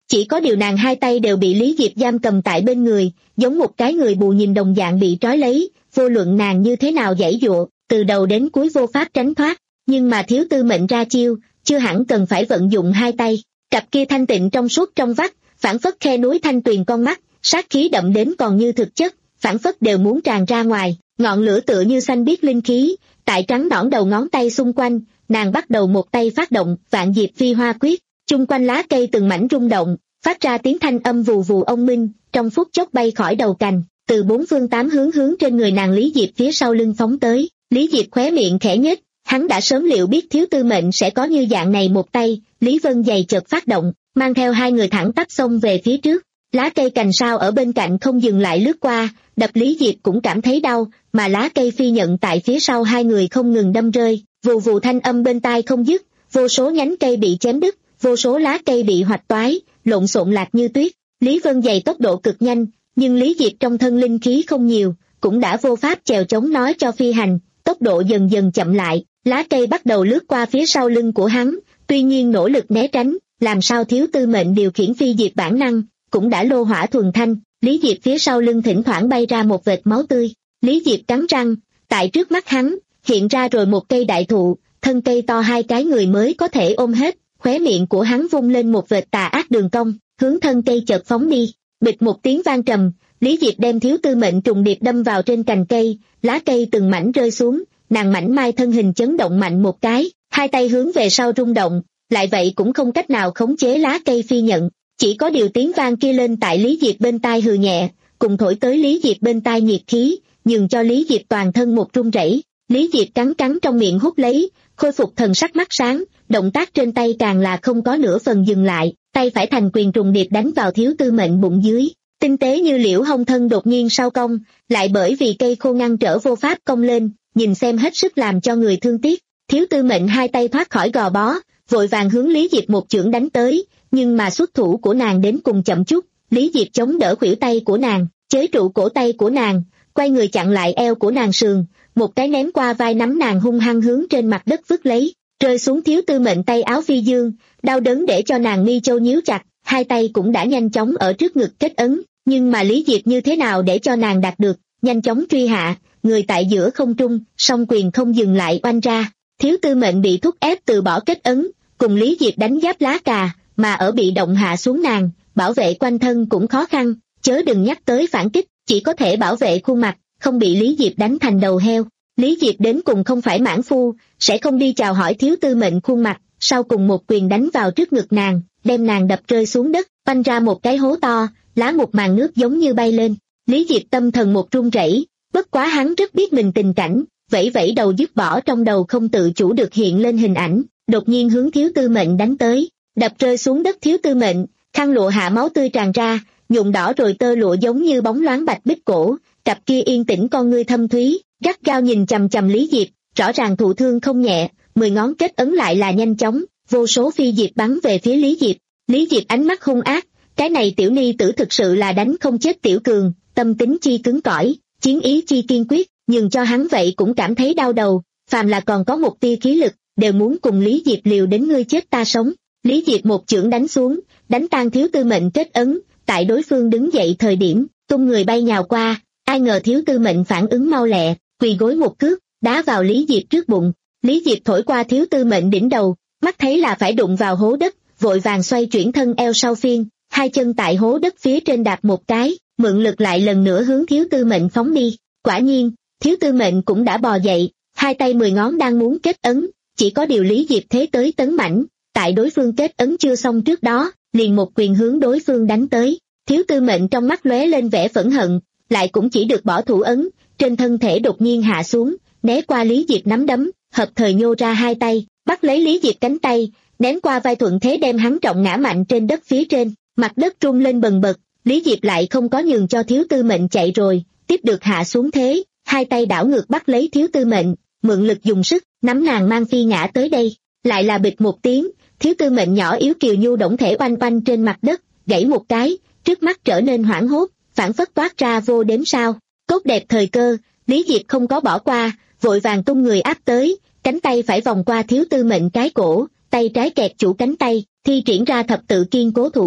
B: Chỉ có điều nàng hai tay đều bị Lý Diệp giam cầm tại bên người, giống một cái người bù nhìn đồng dạng bị trói lấy, vô luận nàng như thế nào giãy giụa, từ đầu đến cuối vô pháp tránh thoát. Nhưng mà Thiếu Tư Mệnh ra chiêu, chưa hẳn cần phải vận dụng hai tay, cặp kia thanh tịnh trong suốt trong vắt, phảng phất khe núi thanh tuyền con mắt, sát khí đậm đến còn như thực chất, phảng phất đều muốn tràn ra ngoài, ngọn lửa tựa như xanh biếc linh khí, tại trắng nõn đầu ngón tay xung quanh, nàng bắt đầu một tay phát động Vạn Diệp Phi Hoa Quyết, chung quanh lá cây từng mảnh rung động, phát ra tiếng thanh âm vù vù ông minh, trong phút chốc bay khỏi đầu cành, từ bốn phương tám hướng hướng trên người nàng Lý Diệp phía sau lưng phóng tới. Lý Diệp khóe miệng khẽ nhếch, hắn đã sớm liệu biết Thiếu Tư Mệnh sẽ có như dạng này một tay. Lý Vân Dày chợt phát động, mang theo hai người thẳng tắp xông về phía trước, lá cây cành sao ở bên cạnh không dừng lại lướt qua, đập Lý Diệp cũng cảm thấy đau, mà lá cây phi nhận tại phía sau hai người không ngừng đâm rơi, vù vù thanh âm bên tai không dứt, vô số nhánh cây bị chém đứt, vô số lá cây bị hoạch toái, lộn xộn lạc như tuyết. Lý Vân Dày tốc độ cực nhanh, nhưng Lý Diệp trong thân linh khí không nhiều, cũng đã vô pháp chèo chống nói cho phi hành, tốc độ dần dần chậm lại, lá cây bắt đầu lướt qua phía sau lưng của hắn, tuy nhiên nỗ lực né tránh, làm sao Thiếu Tư Mệnh điều khiển phi diệp bản năng, cũng đã lô hỏa thuần thanh, Lý Diệp phía sau lưng thỉnh thoảng bay ra một vệt máu tươi. Lý Diệp cắn răng, tại trước mắt hắn, hiện ra rồi một cây đại thụ, thân cây to hai cái người mới có thể ôm hết, khóe miệng của hắn vung lên một vệt tà ác đường cong, hướng thân cây chợt phóng đi, bịch một tiếng vang trầm, Lý Diệp đem Thiếu Tư Mệnh trùng điệp đâm vào trên cành cây, lá cây từng mảnh rơi xuống, nàng mảnh mai thân hình chấn động mạnh một cái, hai tay hướng về sau rung động, lại vậy cũng không cách nào khống chế lá cây phi nhận, chỉ có điều tiếng vang kia lên tại Lý Diệp bên tai hừ nhẹ, cùng thổi tới Lý Diệp bên tai nhiệt khí, nhường cho Lý Diệp toàn thân một run rẩy. Lý Diệp cắn cắn trong miệng hút lấy, khôi phục thần sắc mắt sáng, động tác trên tay càng là không có nửa phần dừng lại, tay phải thành quyền trùng điệp đánh vào Thiếu Tư Mệnh bụng dưới, tinh tế như liễu hông thân đột nhiên sau cong, lại bởi vì cây khô ngăn trở vô pháp cong lên, nhìn xem hết sức làm cho người thương tiếc. Thiếu Tư Mệnh hai tay thoát khỏi gò bó, vội vàng hướng Lý Diệp một chưởng đánh tới, nhưng mà xuất thủ của nàng đến cùng chậm chút, Lý Diệp chống đỡ khuỷu tay của nàng, chế trụ cổ tay của nàng, quay người chặn lại eo của nàng sườn, một cái ném qua vai nắm nàng hung hăng hướng trên mặt đất vứt lấy, rơi xuống Thiếu Tư Mệnh tay áo phi dương, đau đớn để cho nàng mi châu nhíu chặt, hai tay cũng đã nhanh chóng ở trước ngực kết ấn, nhưng mà Lý Diệp như thế nào để cho nàng đạt được, nhanh chóng truy hạ, người tại giữa không trung, song quyền không dừng lại oanh ra, Thiếu Tư Mệnh bị thúc ép từ bỏ kết ấn, cùng Lý Diệp đánh giáp lá cà, mà ở bị động hạ xuống nàng, bảo vệ quanh thân cũng khó khăn, chớ đừng nhắc tới phản kích, chỉ có thể bảo vệ khuôn mặt, không bị Lý Diệp đánh thành đầu heo. Lý Diệp đến cùng không phải mãn phu, sẽ không đi chào hỏi Thiếu Tư Mệnh khuôn mặt, sau cùng một quyền đánh vào trước ngực nàng, đem nàng đập rơi xuống đất, oanh ra một cái hố to, lá một màn nước giống như bay lên. Lý Diệp tâm thần một run rẩy, bất quá hắn rất biết mình tình cảnh, vẫy vẫy đầu dứt bỏ trong đầu không tự chủ được hiện lên hình ảnh, đột nhiên hướng Thiếu Tư Mệnh đánh tới, đập rơi xuống đất Thiếu Tư Mệnh, khăn lụa hạ máu tươi tràn ra, nhuộm đỏ rồi tơ lụa giống như bóng loáng bạch bích cổ, cặp kia yên tĩnh con ngươi thâm thúy, gắt gao nhìn chằm chằm Lý Diệp, rõ ràng thụ thương không nhẹ, mười ngón kết ấn lại là nhanh chóng, vô số phi diệp bắn về phía Lý Diệp. Lý Diệp ánh mắt hung ác, cái này tiểu ni tử thực sự là đánh không chết tiểu cường, tâm tính chi cứng cỏi, chiến ý chi kiên quyết, nhưng cho hắn vậy cũng cảm thấy đau đầu, phàm là còn có một tia khí lực, đều muốn cùng Lý Diệp liều đến ngươi chết ta sống. Lý Diệp một chưởng đánh xuống, đánh tan Thiếu Tư Mệnh kết ấn, tại đối phương đứng dậy thời điểm, tung người bay nhào qua, ai ngờ Thiếu Tư Mệnh phản ứng mau lẹ, quỳ gối một cước, đá vào Lý Diệp trước bụng. Lý Diệp thổi qua Thiếu Tư Mệnh đỉnh đầu, mắt thấy là phải đụng vào hố đất, vội vàng xoay chuyển thân eo sau phiên, hai chân tại hố đất phía trên đạp một cái, mượn lực lại lần nữa hướng Thiếu Tư Mệnh phóng đi. Quả nhiên, Thiếu Tư Mệnh cũng đã bò dậy, hai tay mười ngón đang muốn kết ấn, chỉ có điều Lý Diệp thế tới tấn mãnh, tại đối phương kết ấn chưa xong trước đó, liền một quyền hướng đối phương đánh tới. Thiếu Tư Mệnh trong mắt lóe lên vẻ phẫn hận, lại cũng chỉ được bỏ thủ ấn, trên thân thể đột nhiên hạ xuống, né qua Lý Diệp nắm đấm, hợp thời nhô ra hai tay, bắt lấy Lý Diệp cánh tay, ném qua vai thuận thế đem hắn trọng ngã mạnh trên đất phía trên, mặt đất rung lên bần bật, Lý Diệp lại không có nhường cho Thiếu Tư Mệnh chạy rồi, tiếp được hạ xuống thế, hai tay đảo ngược bắt lấy Thiếu Tư Mệnh, mượn lực dùng sức, nắm nàng mang phi ngã tới đây, lại là bịch một tiếng, Thiếu Tư Mệnh nhỏ yếu kiều nhu đổng thể oanh oanh trên mặt đất, gãy một cái, trước mắt trở nên hoảng hốt, phản phất toát ra vô đếm sao. Tốt đẹp thời cơ, Lý Diệp không có bỏ qua, vội vàng tung người áp tới, cánh tay phải vòng qua Thiếu Tư Mệnh cái cổ, tay trái kẹp chủ cánh tay, thi triển ra thập tự kiên cố thủ pháp,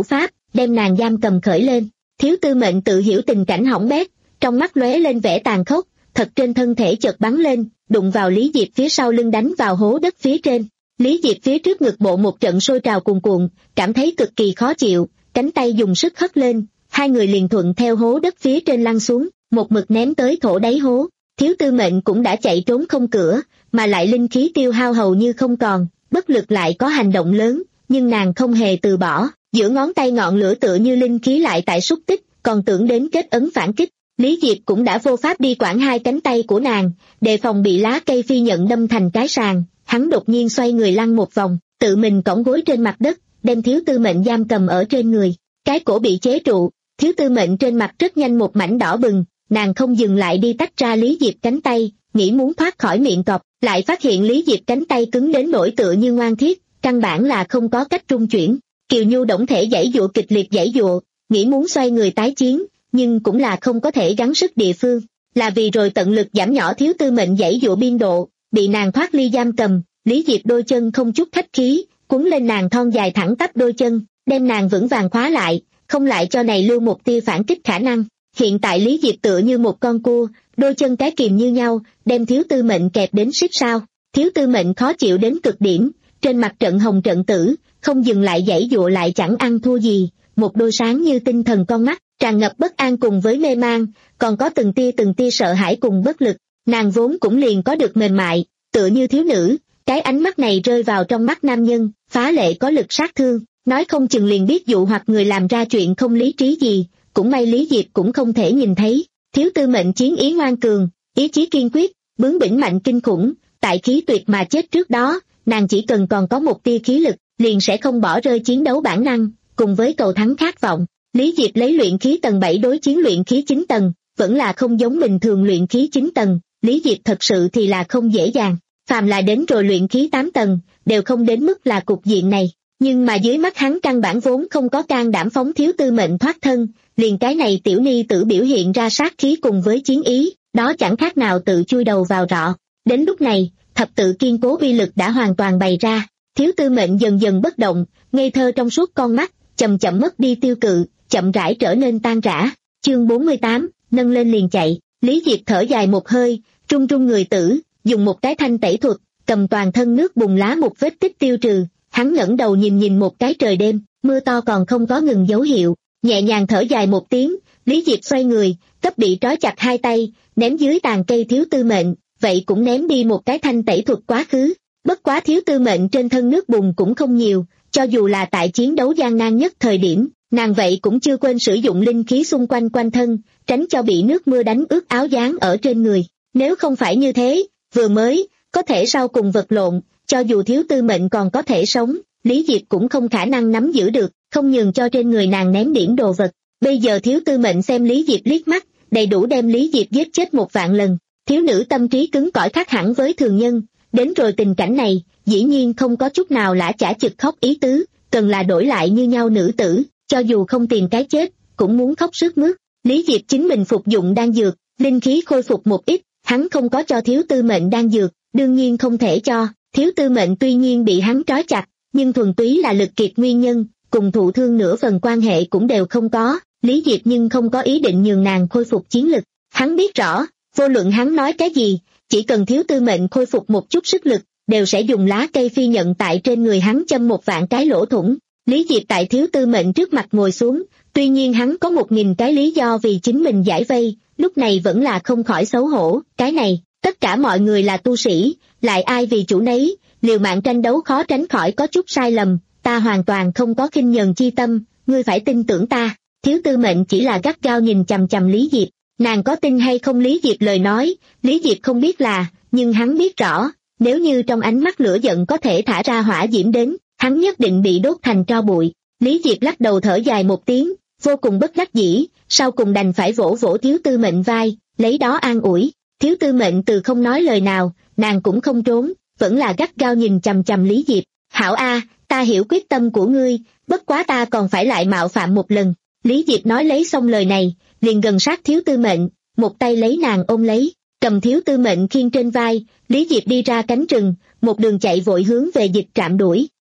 B: đem nàng giam cầm khởi lên. Thiếu tư mệnh tự hiểu tình cảnh hỏng bét, trong mắt lóe lên vẻ tàn khốc, thật trên thân thể chợt bắn lên, đụng vào Lý Diệp phía sau lưng đánh vào hố đất phía trên. Lý Diệp phía trước ngực bộ một trận sôi trào cuồn cuộn, cảm thấy cực kỳ khó chịu, cánh tay dùng sức hất lên, hai người liền thuận theo hố đất phía trên lăn xuống, một mực ném tới thổ đáy hố. Thiếu tư mệnh cũng đã chạy trốn không cửa, mà lại linh khí tiêu hao hầu như không còn, bất lực lại có hành động lớn, nhưng nàng không hề từ bỏ, giữa ngón tay ngọn lửa tựa như linh khí lại tại xúc tích, còn tưởng đến kết ấn phản kích. Lý Diệp cũng đã vô pháp đi quản hai cánh tay của nàng, đề phòng bị lá cây phi nhận đâm thành cái sàng, hắn đột nhiên xoay người lăn một vòng, tự mình cõng gối trên mặt đất, đem thiếu tư mệnh giam cầm ở trên người, cái cổ bị chế trụ, thiếu tư mệnh trên mặt rất nhanh một mảnh đỏ bừng, nàng không dừng lại đi tách ra Lý Diệp cánh tay, nghĩ muốn thoát khỏi miệng cọp, lại phát hiện Lý Diệp cánh tay cứng đến nỗi tựa như ngoan thiết, căn bản là không có cách trung chuyển. Kiều Nhu đổng thể giãy dụa kịch liệt giãy dụa, nghĩ muốn xoay người tái chiến, nhưng cũng là không có thể gắng sức địa phương, là vì rồi tận lực giảm nhỏ thiếu tư mệnh giãy dụa biên độ, bị nàng thoát ly giam cầm. Lý Diệp đôi chân không chút khách khí, cuốn lên nàng thon dài thẳng tắp đôi chân, đem nàng vững vàng khóa lại, không lại cho này lưu một tia phản kích khả năng. Hiện tại Lý Diệp tựa như một con cua, đôi chân cái kìm như nhau, đem thiếu tư mệnh kẹp đến xích sao. Thiếu tư mệnh khó chịu đến cực điểm, trên mặt trận hồng trận tử, không dừng lại giãy dụa lại chẳng ăn thua gì, một đôi sáng như tinh thần con mắt, tràn ngập bất an cùng với mê man, còn có từng tia từng tia sợ hãi cùng bất lực. Nàng vốn cũng liền có được mềm mại, tựa như thiếu nữ, cái ánh mắt này rơi vào trong mắt nam nhân, phá lệ có lực sát thương, nói không chừng liền biết dụ hoặc người làm ra chuyện không lý trí gì, cũng may Lý Diệp cũng không thể nhìn thấy. Thiếu tư mệnh chiến ý ngoan cường, ý chí kiên quyết, bướng bỉnh mạnh kinh khủng, tại khí tuyệt mà chết trước đó, nàng chỉ cần còn có một tia khí lực, liền sẽ không bỏ rơi chiến đấu bản năng, cùng với cầu thắng khát vọng. Lý Diệp lấy luyện khí tầng bảy đối chiến luyện khí chín tầng, vẫn là không giống bình thường luyện khí chín tầng, Lý Diệp thật sự thì là không dễ dàng, phàm là đến rồi luyện khí tám tầng, đều không đến mức là cục diện này, nhưng mà dưới mắt hắn căn bản vốn không có can đảm phóng thiếu tư mệnh thoát thân, liền cái này tiểu ni tử biểu hiện ra sát khí cùng với chiến ý, đó chẳng khác nào tự chui đầu vào rọ. Đến lúc này, thập tự kiên cố uy lực đã hoàn toàn bày ra, thiếu tư mệnh dần dần bất động, ngây thơ trong suốt con mắt, chậm chậm mất đi tiêu cự, chậm rãi trở nên tan rã. Chương bốn mươi tám, nâng lên liền chạy. Lý Diệp thở dài một hơi, trung trung người tử, dùng một cái thanh tẩy thuật, cầm toàn thân nước bùn lá một vết tích tiêu trừ. Hắn ngẩng đầu nhìn nhìn một cái trời đêm, mưa to còn không có ngừng dấu hiệu, nhẹ nhàng thở dài một tiếng. Lý Diệp xoay người, cấp bị trói chặt hai tay, ném dưới tàn cây thiếu tư mệnh, vậy cũng ném đi một cái thanh tẩy thuật quá khứ. Bất quá thiếu tư mệnh trên thân nước bùn cũng không nhiều, cho dù là tại chiến đấu gian nan nhất thời điểm, nàng vậy cũng chưa quên sử dụng linh khí xung quanh quanh thân, tránh cho bị nước mưa đánh ướt áo dáng ở trên người. Nếu không phải như thế, vừa mới, có thể sau cùng vật lộn, cho dù thiếu tư mệnh còn có thể sống, Lý Diệp cũng không khả năng nắm giữ được, không nhường cho trên người nàng ném điểm đồ vật. Bây giờ thiếu tư mệnh xem Lý Diệp liếc mắt, đầy đủ đem Lý Diệp giết chết một vạn lần. Thiếu nữ tâm trí cứng cỏi khác hẳn với thường nhân, đến rồi tình cảnh này, dĩ nhiên không có chút nào lã chả chực khóc ý tứ, cần là đổi lại như nhau nữ tử, cho dù không tìm cái chết, cũng muốn khóc sướt mướt. Lý Diệp chính mình phục dụng đan dược, linh khí khôi phục một ít, hắn không có cho thiếu tư mệnh đan dược, đương nhiên không thể cho. Thiếu tư mệnh tuy nhiên bị hắn trói chặt, nhưng thuần túy là lực kiệt nguyên nhân, cùng thụ thương nửa phần quan hệ cũng đều không có. Lý Diệp nhưng không có ý định nhường nàng khôi phục chiến lực. Hắn biết rõ, vô luận hắn nói cái gì, chỉ cần thiếu tư mệnh khôi phục một chút sức lực, đều sẽ dùng lá cây phi nhận tại trên người hắn châm một vạn cái lỗ thủng. Lý Diệp tại thiếu tư mệnh trước mặt ngồi xuống, tuy nhiên hắn có một nghìn cái lý do vì chính mình giải vây, lúc này vẫn là không khỏi xấu hổ. Cái này, tất cả mọi người là tu sĩ, lại ai vì chủ nấy, liều mạng tranh đấu khó tránh khỏi có chút sai lầm, ta hoàn toàn không có khinh nhờn chi tâm, ngươi phải tin tưởng ta. Thiếu tư mệnh chỉ là gắt gao nhìn chằm chằm Lý Diệp, nàng có tin hay không Lý Diệp lời nói, Lý Diệp không biết là, nhưng hắn biết rõ, nếu như trong ánh mắt lửa giận có thể thả ra hỏa diễm đến, hắn nhất định bị đốt thành tro bụi. Lý Diệp lắc đầu thở dài một tiếng, vô cùng bất đắc dĩ, sau cùng đành phải vỗ vỗ thiếu tư mệnh vai, lấy đó an ủi. Thiếu tư mệnh từ không nói lời nào, nàng cũng không trốn, vẫn là gắt gao nhìn chằm chằm Lý Diệp. Hảo A, ta hiểu quyết tâm của ngươi, bất quá ta còn phải lại mạo phạm một lần. Lý Diệp nói lấy xong lời này, liền gần sát thiếu tư mệnh, một tay lấy nàng ôm lấy, cầm thiếu tư mệnh khiêng trên vai. Lý Diệp đi ra cánh rừng, một đường chạy vội hướng về dịch trạm đuổi.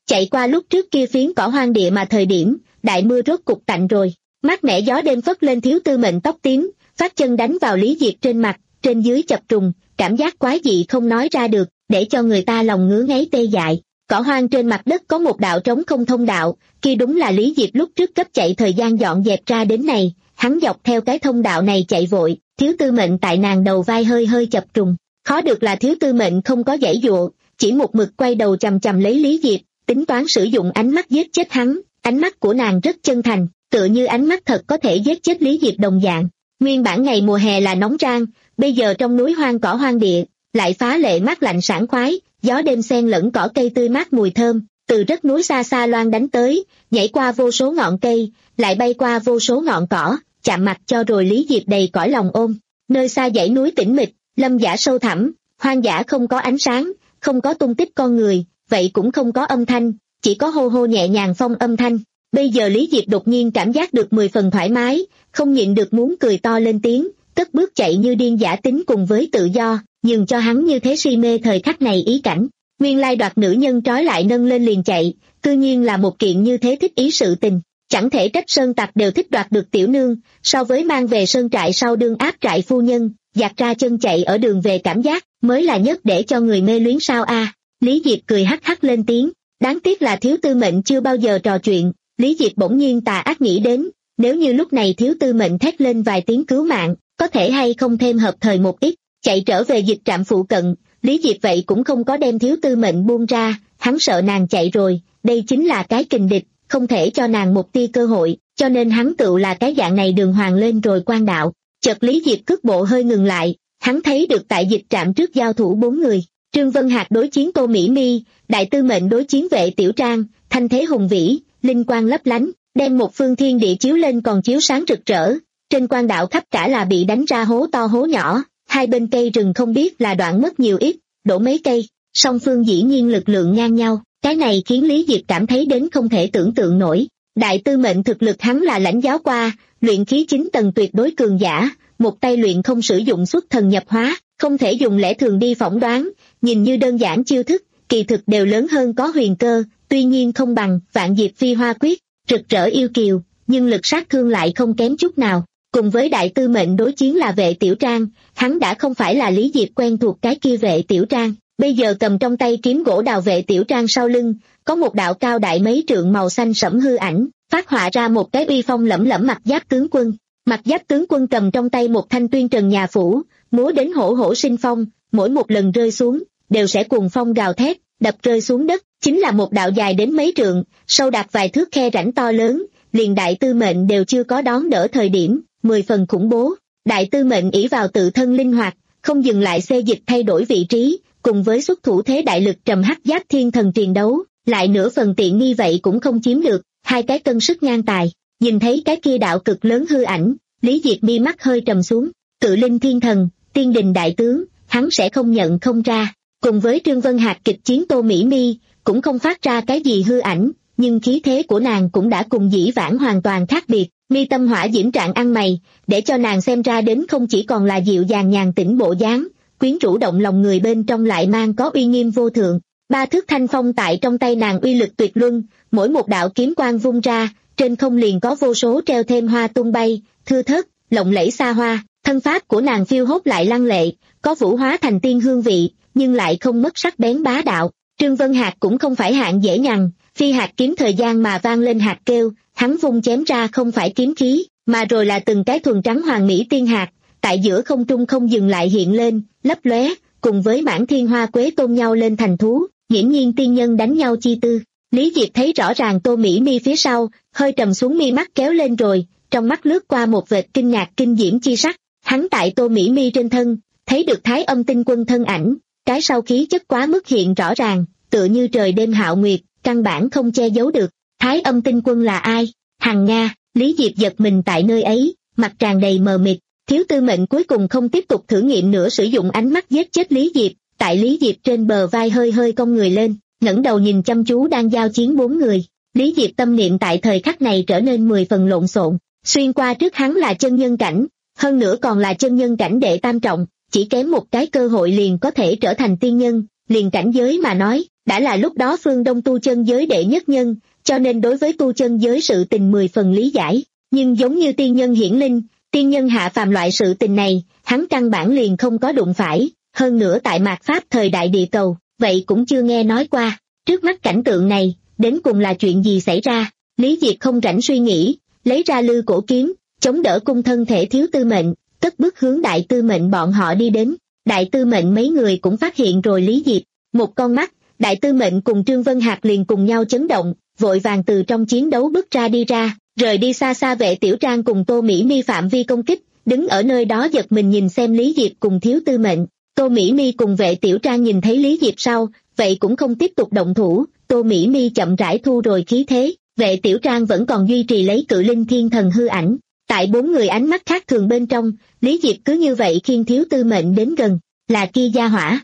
B: chạy qua lúc trước kia phiến cỏ hoang địa mà thời điểm, đại mưa rốt cục tạnh rồi. Mát mẻ gió đêm phất lên Thiếu Tư Mệnh tóc tím, phát chân đánh vào Lý Diệp trên mặt, trên dưới chập trùng, cảm giác quái dị không nói ra được, để cho người ta lòng ngứa ngáy tê dại. Cỏ hoang trên mặt đất có một đạo trống không thông đạo, kia đúng là Lý Diệp lúc trước cấp chạy thời gian dọn dẹp ra đến này, hắn dọc theo cái thông đạo này chạy vội, Thiếu Tư Mệnh tại nàng đầu vai hơi hơi chập trùng, khó được là Thiếu Tư Mệnh không có giãy dụa, chỉ một mực quay đầu chằm chằm lấy Lý Diệp, tính toán sử dụng ánh mắt giết chết hắn, ánh mắt của nàng rất chân thành, tựa như ánh mắt thật có thể giết chết Lý Diệp đồng dạng. Nguyên bản ngày mùa hè là nóng rang, bây giờ trong núi hoang cỏ hoang địa, lại phá lệ mát lạnh sảng khoái, gió đêm xen lẫn cỏ cây tươi mát mùi thơm, từ rất núi xa xa loan đánh tới, nhảy qua vô số ngọn cây, lại bay qua vô số ngọn cỏ, chạm mặt cho rồi Lý Diệp đầy cõi lòng ôm. Nơi xa dãy núi tĩnh mịch, lâm dã sâu thẳm, hoang dã không có ánh sáng, không có tung tích con người, vậy cũng không có âm thanh, chỉ có hô hô nhẹ nhàng phong âm thanh. Bây giờ Lý Diệp đột nhiên cảm giác được mười phần thoải mái, không nhịn được muốn cười to lên tiếng, cất bước chạy như điên dã tính cùng với tự do, nhường cho hắn như thế si mê thời khắc này ý cảnh. Nguyên lai đoạt nữ nhân trói lại nâng lên liền chạy, tự nhiên là một kiện như thế thích ý sự tình. Chẳng thể trách sơn tặc đều thích đoạt được tiểu nương, so với mang về sơn trại sau đương áp trại phu nhân, giặt ra chân chạy ở đường về cảm giác, mới là nhất để cho người mê luyến sao a. À. Lý Diệp cười hắc hắc lên tiếng, đáng tiếc là Thiếu Tư Mệnh chưa bao giờ trò chuyện. Lý Diệp bỗng nhiên tà ác nghĩ đến, nếu như lúc này Thiếu Tư Mệnh thét lên vài tiếng cứu mạng, có thể hay không thêm hợp thời một ít, chạy trở về dịch trạm phụ cận, Lý Diệp vậy cũng không có đem Thiếu Tư Mệnh buông ra, hắn sợ nàng chạy rồi, đây chính là cái kình địch, không thể cho nàng một tia cơ hội, cho nên hắn tựu là cái dạng này đường hoàng lên rồi quan đạo. Chợt Lý Diệp cước bộ hơi ngừng lại, hắn thấy được tại dịch trạm trước giao thủ bốn người, Trương Vân Hạc đối chiến Tô Mỹ Mi, Đại Tư Mệnh đối chiến Vệ Tiểu Trang, thanh thế hùng vĩ, linh quang lấp lánh, đem một phương thiên địa chiếu lên còn chiếu sáng rực rỡ, trên quan đạo khắp cả là bị đánh ra hố to hố nhỏ, hai bên cây rừng không biết là đoạn mất nhiều ít, đổ mấy cây, song phương dĩ nhiên lực lượng ngang nhau, cái này khiến Lý Diệp cảm thấy đến không thể tưởng tượng nổi. Đại Tư Mệnh thực lực hắn là lãnh giáo qua, luyện khí chín tầng tuyệt đối cường giả, một tay luyện không sử dụng xuất thần nhập hóa, không thể dùng lẽ thường đi phỏng đoán, nhìn như đơn giản chiêu thức, kỳ thực đều lớn hơn có huyền cơ, tuy nhiên không bằng Vạn Diệp Phi Hoa Quyết, rực rỡ yêu kiều, nhưng lực sát thương lại không kém chút nào. Cùng với Đại Tư Mệnh đối chiến là Vệ Tiểu Trang, hắn đã không phải là Lý Diệp quen thuộc cái kia Vệ Tiểu Trang, bây giờ cầm trong tay kiếm gỗ đào Vệ Tiểu Trang sau lưng, có một đạo cao đại mấy trượng màu xanh sẫm hư ảnh, phát họa ra một cái uy phong lẫm lẫm mặt giáp tướng quân. Mặt giáp tướng quân cầm trong tay một thanh tuyên trần nhà phủ, múa đến hổ hổ sinh phong, mỗi một lần rơi xuống, đều sẽ cuồng phong gào thét, đập rơi xuống đất, chính là một đạo dài đến mấy trượng, sâu đạt vài thước khe rãnh to lớn, liền Đại Tư Mệnh đều chưa có đón đỡ thời điểm, mười phần khủng bố. Đại Tư Mệnh ỷ vào tự thân linh hoạt, không dừng lại xê dịch thay đổi vị trí, cùng với xuất thủ thế đại lực trầm hắc giáp thiên thần triền đấu, lại nửa phần tiện nghi vậy cũng không chiếm được, hai cái cân sức ngang tài. Nhìn thấy cái kia đạo cực lớn hư ảnh, Lý Diệp mi mắt hơi trầm xuống, cự linh thiên thần, tiên đình đại tướng, hắn sẽ không nhận không ra. Cùng với Trương Vân Hạc kịch chiến Tô Mỹ Mi, cũng không phát ra cái gì hư ảnh, nhưng khí thế của nàng cũng đã cùng dĩ vãng hoàn toàn khác biệt. Mi tâm hỏa diễm trạng ăn mày, để cho nàng xem ra đến không chỉ còn là dịu dàng nhàn tĩnh bộ dáng, quyến rũ động lòng người bên trong lại mang có uy nghiêm vô thượng. Ba thước thanh phong tại trong tay nàng uy lực tuyệt luân, mỗi một đạo kiếm quang vung ra, trên không liền có vô số treo thêm hoa tung bay, thưa thớt, lộng lẫy xa hoa. Thân pháp của nàng phiêu hốt lại lăng lệ, có vũ hóa thành tiên hương vị, nhưng lại không mất sắc bén bá đạo. Trương Vân Hạc cũng không phải hạng dễ nhằn, phi hạt kiếm thời gian mà vang lên hạt kêu, hắn vung chém ra không phải kiếm khí, mà rồi là từng cái thuần trắng hoàng mỹ tiên hạt, tại giữa không trung không dừng lại hiện lên, lấp lóe, cùng với mãn thiên hoa quế tôn nhau lên thành thú, hiển nhiên tiên nhân đánh nhau chi tư. Lý Diệp thấy rõ ràng Tô Mỹ Mi phía sau, hơi trầm xuống mi mắt kéo lên rồi, trong mắt lướt qua một vệt kinh ngạc kinh diễm chi sắc, hắn tại Tô Mỹ Mi trên thân, thấy được Thái Âm Tinh Quân thân ảnh, cái sau khí chất quá mức hiện rõ ràng, tựa như trời đêm hạo nguyệt, căn bản không che giấu được. Thái Âm Tinh Quân là ai? Hằng Nga. Lý Diệp giật mình tại nơi ấy, mặt tràn đầy mờ mịt. Thiếu Tư Mệnh cuối cùng không tiếp tục thử nghiệm nữa sử dụng ánh mắt giết chết Lý Diệp, tại Lý Diệp trên bờ vai hơi hơi cong người lên, ngẩng đầu nhìn chăm chú đang giao chiến bốn người. Lý Diệp tâm niệm tại thời khắc này trở nên mười phần lộn xộn, xuyên qua trước hắn là chân nhân cảnh, hơn nữa còn là chân nhân cảnh đệ tam trọng, chỉ kém một cái cơ hội liền có thể trở thành tiên nhân, liền cảnh giới mà nói, đã là lúc đó phương Đông tu chân giới đệ nhất nhân, cho nên đối với tu chân giới sự tình mười phần lý giải, nhưng giống như tiên nhân hiển linh, tiên nhân hạ phàm loại sự tình này, hắn căn bản liền không có đụng phải, hơn nữa tại mạt Pháp thời đại địa cầu, vậy cũng chưa nghe nói qua. Trước mắt cảnh tượng này, đến cùng là chuyện gì xảy ra? Lý Diệp không rảnh suy nghĩ, lấy ra lư cổ kiếm, chống đỡ cung thân thể thiếu tư mệnh, cất bước hướng đại tư mệnh bọn họ đi đến. Đại tư mệnh mấy người cũng phát hiện rồi Lý Diệp, một con mắt, đại tư mệnh cùng Trương Vân Hạc liền cùng nhau chấn động, vội vàng từ trong chiến đấu bước ra đi ra, rời đi xa xa Vệ Tiểu Trang cùng Tô Mỹ Mi phạm vi công kích, đứng ở nơi đó giật mình nhìn xem Lý Diệp cùng thiếu tư mệnh. Tô Mỹ Mi cùng Vệ Tiểu Trang nhìn thấy Lý Diệp sau, vậy cũng không tiếp tục động thủ, Tô Mỹ Mi chậm rãi thu rồi khí thế, Vệ Tiểu Trang vẫn còn duy trì lấy cự linh thiên thần hư ảnh. Tại bốn người ánh mắt khác thường bên trong, Lý Diệp cứ như vậy khiêng thiếu tư mệnh đến gần, là kia gia hỏa.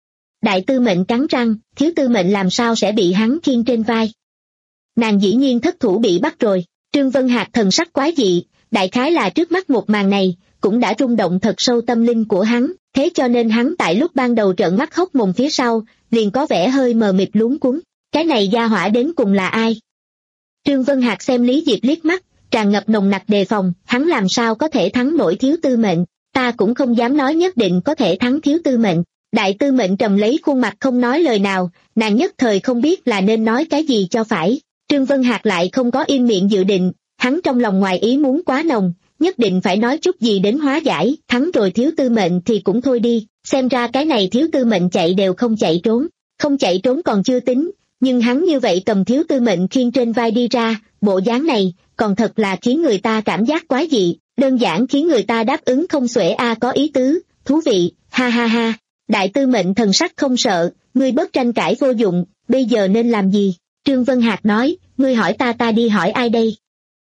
B: Đại tư mệnh cắn răng, thiếu tư mệnh làm sao sẽ bị hắn khiêng trên vai. Nàng dĩ nhiên thất thủ bị bắt rồi. Trương Vân Hạc thần sắc quái dị, đại khái là trước mắt một màn này, cũng đã rung động thật sâu tâm linh của hắn, thế cho nên hắn tại lúc ban đầu trợn mắt hốc mồm phía sau, liền có vẻ hơi mờ mịt luống cuống. Cái này gia hỏa đến cùng là ai? Trương Vân Hạc xem Lý Diệp liếc mắt, tràn ngập nồng nặc đề phòng, hắn làm sao có thể thắng nổi thiếu tư mệnh, ta cũng không dám nói nhất định có thể thắng thiếu tư mệnh. Đại tư mệnh trầm lấy khuôn mặt không nói lời nào, nàng nhất thời không biết là nên nói cái gì cho phải. Trương Vân Hạc lại không có im miệng dự định, hắn trong lòng ngoài ý muốn quá nồng, nhất định phải nói chút gì đến hóa giải, thắng rồi thiếu tư mệnh thì cũng thôi đi, xem ra cái này thiếu tư mệnh chạy đều không chạy trốn, không chạy trốn còn chưa tính, nhưng hắn như vậy cầm thiếu tư mệnh khiêng trên vai đi ra, bộ dáng này, còn thật là khiến người ta cảm giác quái dị, đơn giản khiến người ta đáp ứng không xuể a có ý tứ, thú vị, ha ha ha. Đại tư mệnh thần sắc không sợ, ngươi bớt tranh cãi vô dụng, bây giờ nên làm gì? Trương Vân Hạc nói, ngươi hỏi ta ta đi hỏi ai đây?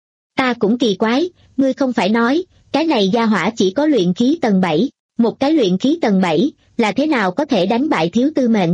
B: Ta cũng kỳ quái, ngươi không phải nói, cái này gia hỏa chỉ có luyện khí tầng bảy, một cái luyện khí tầng bảy, là thế nào có thể đánh bại thiếu tư mệnh?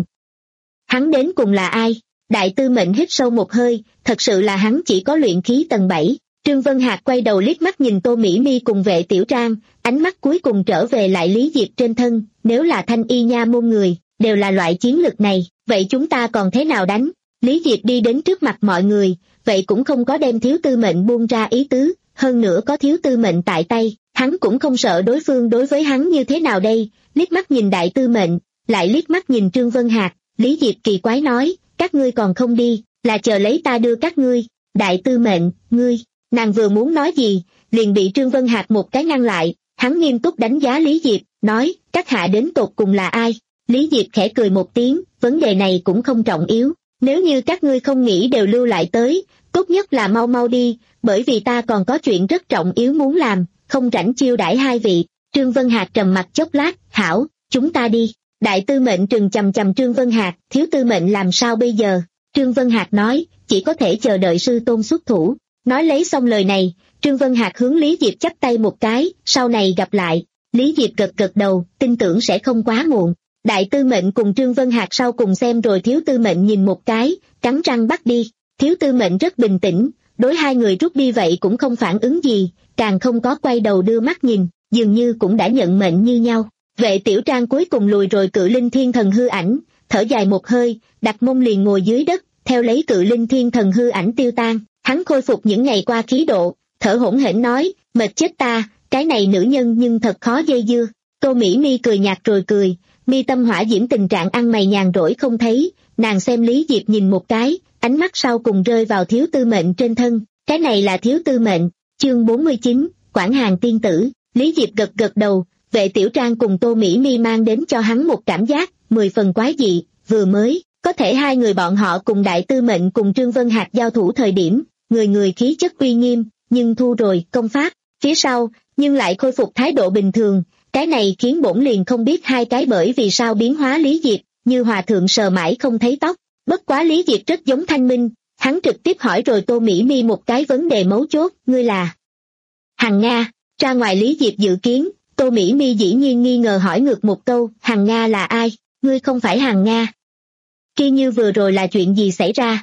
B: Hắn đến cùng là ai? Đại tư mệnh hít sâu một hơi, thật sự là hắn chỉ có luyện khí tầng bảy. Trương Vân Hạc quay đầu liếc mắt nhìn Tô Mỹ Mi cùng Vệ Tiểu Trang, ánh mắt cuối cùng trở về lại Lý Diệp trên thân, nếu là thanh y nha môn người, đều là loại chiến lực này, vậy chúng ta còn thế nào đánh? Lý Diệp đi đến trước mặt mọi người, vậy cũng không có đem thiếu tư mệnh buông ra ý tứ, hơn nữa có thiếu tư mệnh tại tay, hắn cũng không sợ đối phương đối với hắn như thế nào đây, liếc mắt nhìn đại tư mệnh, lại liếc mắt nhìn Trương Vân Hạc, Lý Diệp kỳ quái nói, các ngươi còn không đi, là chờ lấy ta đưa các ngươi, đại tư mệnh, ngươi, nàng vừa muốn nói gì, liền bị Trương Vân Hạc một cái ngăn lại, hắn nghiêm túc đánh giá Lý Diệp, nói, các hạ đến tột cùng là ai? Lý Diệp khẽ cười một tiếng, vấn đề này cũng không trọng yếu, nếu như các ngươi không nghĩ đều lưu lại tới, tốt nhất là mau mau đi, bởi vì ta còn có chuyện rất trọng yếu muốn làm, không rảnh chiêu đãi hai vị. Trương Vân Hạc trầm mặt chốc lát, hảo, chúng ta đi. Đại tư mệnh trừng chằm chằm Trương Vân Hạc, thiếu tư mệnh làm sao bây giờ? Trương Vân Hạc nói, chỉ có thể chờ đợi sư tôn xuất thủ. Nói lấy xong lời này, Trương Vân Hạc hướng Lý Diệp chắp tay một cái, sau này gặp lại. Lý Diệp gật gật đầu, tin tưởng sẽ không quá muộn. Đại tư mệnh cùng Trương Vân Hạc sau cùng xem rồi thiếu tư mệnh nhìn một cái, cắn răng bắt đi. Thiếu tư mệnh rất bình tĩnh, đối hai người rút đi vậy cũng không phản ứng gì, càng không có quay đầu đưa mắt nhìn, dường như cũng đã nhận mệnh như nhau. Vệ Tiểu Trang cuối cùng lùi rồi cự linh thiên thần hư ảnh, thở dài một hơi, đặt mông liền ngồi dưới đất, theo lấy cự linh thiên thần hư ảnh tiêu tan, hắn khôi phục những ngày qua khí độ, thở hổn hển nói, mệt chết ta, cái này nữ nhân nhưng thật khó dây dưa. Tô Mỹ Mi cười nhạt rồi cười, mi tâm hỏa diễm tình trạng ăn mày nhàn rỗi không thấy, nàng xem Lý Diệp nhìn một cái, ánh mắt sau cùng rơi vào thiếu tư mệnh trên thân, cái này là thiếu tư mệnh. Chương bốn mươi chín, Quảng Hàng tiên tử. Lý Diệp gật gật đầu, Vệ Tiểu Trang cùng Tô Mỹ Mi mang đến cho hắn một cảm giác mười phần quái dị, vừa mới có thể hai người bọn họ cùng đại tư mệnh cùng Trương Vân Hạc giao thủ thời điểm, người người khí chất uy nghiêm, nhưng thu rồi công pháp phía sau, nhưng lại khôi phục thái độ bình thường, cái này khiến bổn liền không biết hai cái bởi vì sao biến hóa Lý Diệp, như hòa thượng sờ mãi không thấy tóc. Bất quá Lý Diệp rất giống Thanh Minh, hắn trực tiếp hỏi rồi Tô Mỹ Mi một cái vấn đề mấu chốt, ngươi là Hằng Nga. Ra ngoài Lý Diệp dự kiến, Tô Mỹ Mi dĩ nhiên nghi ngờ hỏi ngược một câu, Hằng Nga là ai? Ngươi không phải Hằng Nga. Kia như vừa rồi là chuyện gì xảy ra?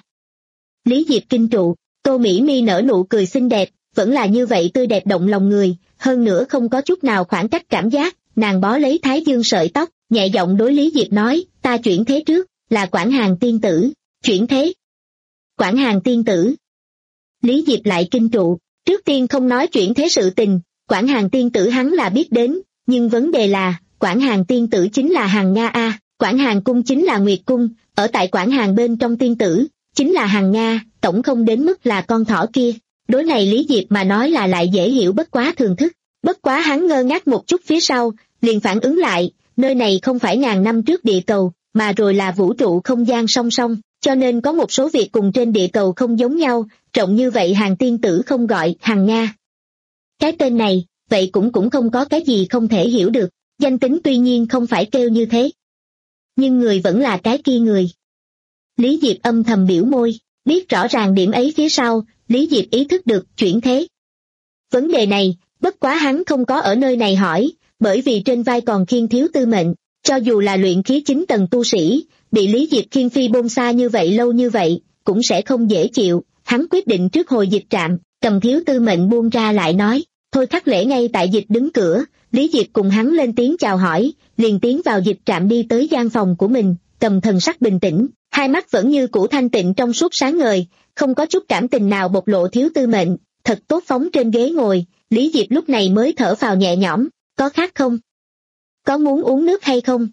B: Lý Diệp kinh trụ, Tô Mỹ Mi nở nụ cười xinh đẹp, vẫn là như vậy tươi đẹp động lòng người, hơn nữa không có chút nào khoảng cách cảm giác, nàng bó lấy thái dương sợi tóc, nhẹ giọng đối Lý Diệp nói, ta chuyển thế trước, là Quảng Hàn tiên tử, chuyển thế. Quảng Hàn tiên tử. Lý Diệp lại kinh trụ, trước tiên không nói chuyển thế sự tình, Quảng Hàn tiên tử hắn là biết đến, nhưng vấn đề là, Quảng Hàn tiên tử chính là Hàn Nga a, Quảng Hàn cung chính là Nguyệt cung, ở tại Quảng Hàn bên trong tiên tử, chính là Hàn Nga, tổng không đến mức là con thỏ kia. Đối này Lý Diệp mà nói là lại dễ hiểu bất quá thường thức, bất quá hắn ngơ ngác một chút phía sau, liền phản ứng lại, nơi này không phải ngàn năm trước địa cầu, mà rồi là vũ trụ không gian song song, cho nên có một số việc cùng trên địa cầu không giống nhau, trọng như vậy Hàn tiên tử không gọi Hàn Nga. Cái tên này, vậy cũng cũng không có cái gì không thể hiểu được, danh tính tuy nhiên không phải kêu như thế. Nhưng người vẫn là cái kia người. Lý Diệp âm thầm biểu môi, biết rõ ràng điểm ấy phía sau, Lý Diệp ý thức được chuyển thế. Vấn đề này, bất quá hắn không có ở nơi này hỏi, bởi vì trên vai còn khiêng thiếu tư mệnh, cho dù là luyện khí chín tầng tu sĩ, bị Lý Diệp khiêng phi bôn xa như vậy lâu như vậy, cũng sẽ không dễ chịu, hắn quyết định trước hồi dịch trạm, cầm thiếu tư mệnh buông ra lại nói, thôi Khắc Lễ ngay tại dịch đứng cửa, Lý Diệp cùng hắn lên tiếng chào hỏi, liền tiến vào dịch trạm đi tới gian phòng của mình, cầm thần sắc bình tĩnh, hai mắt vẫn như cũ thanh tịnh trong suốt sáng ngời, không có chút cảm tình nào bộc lộ thiếu tư mệnh, thật tốt phóng trên ghế ngồi, Lý Diệp lúc này mới thở phào nhẹ nhõm, có khát không? Có muốn uống nước hay không?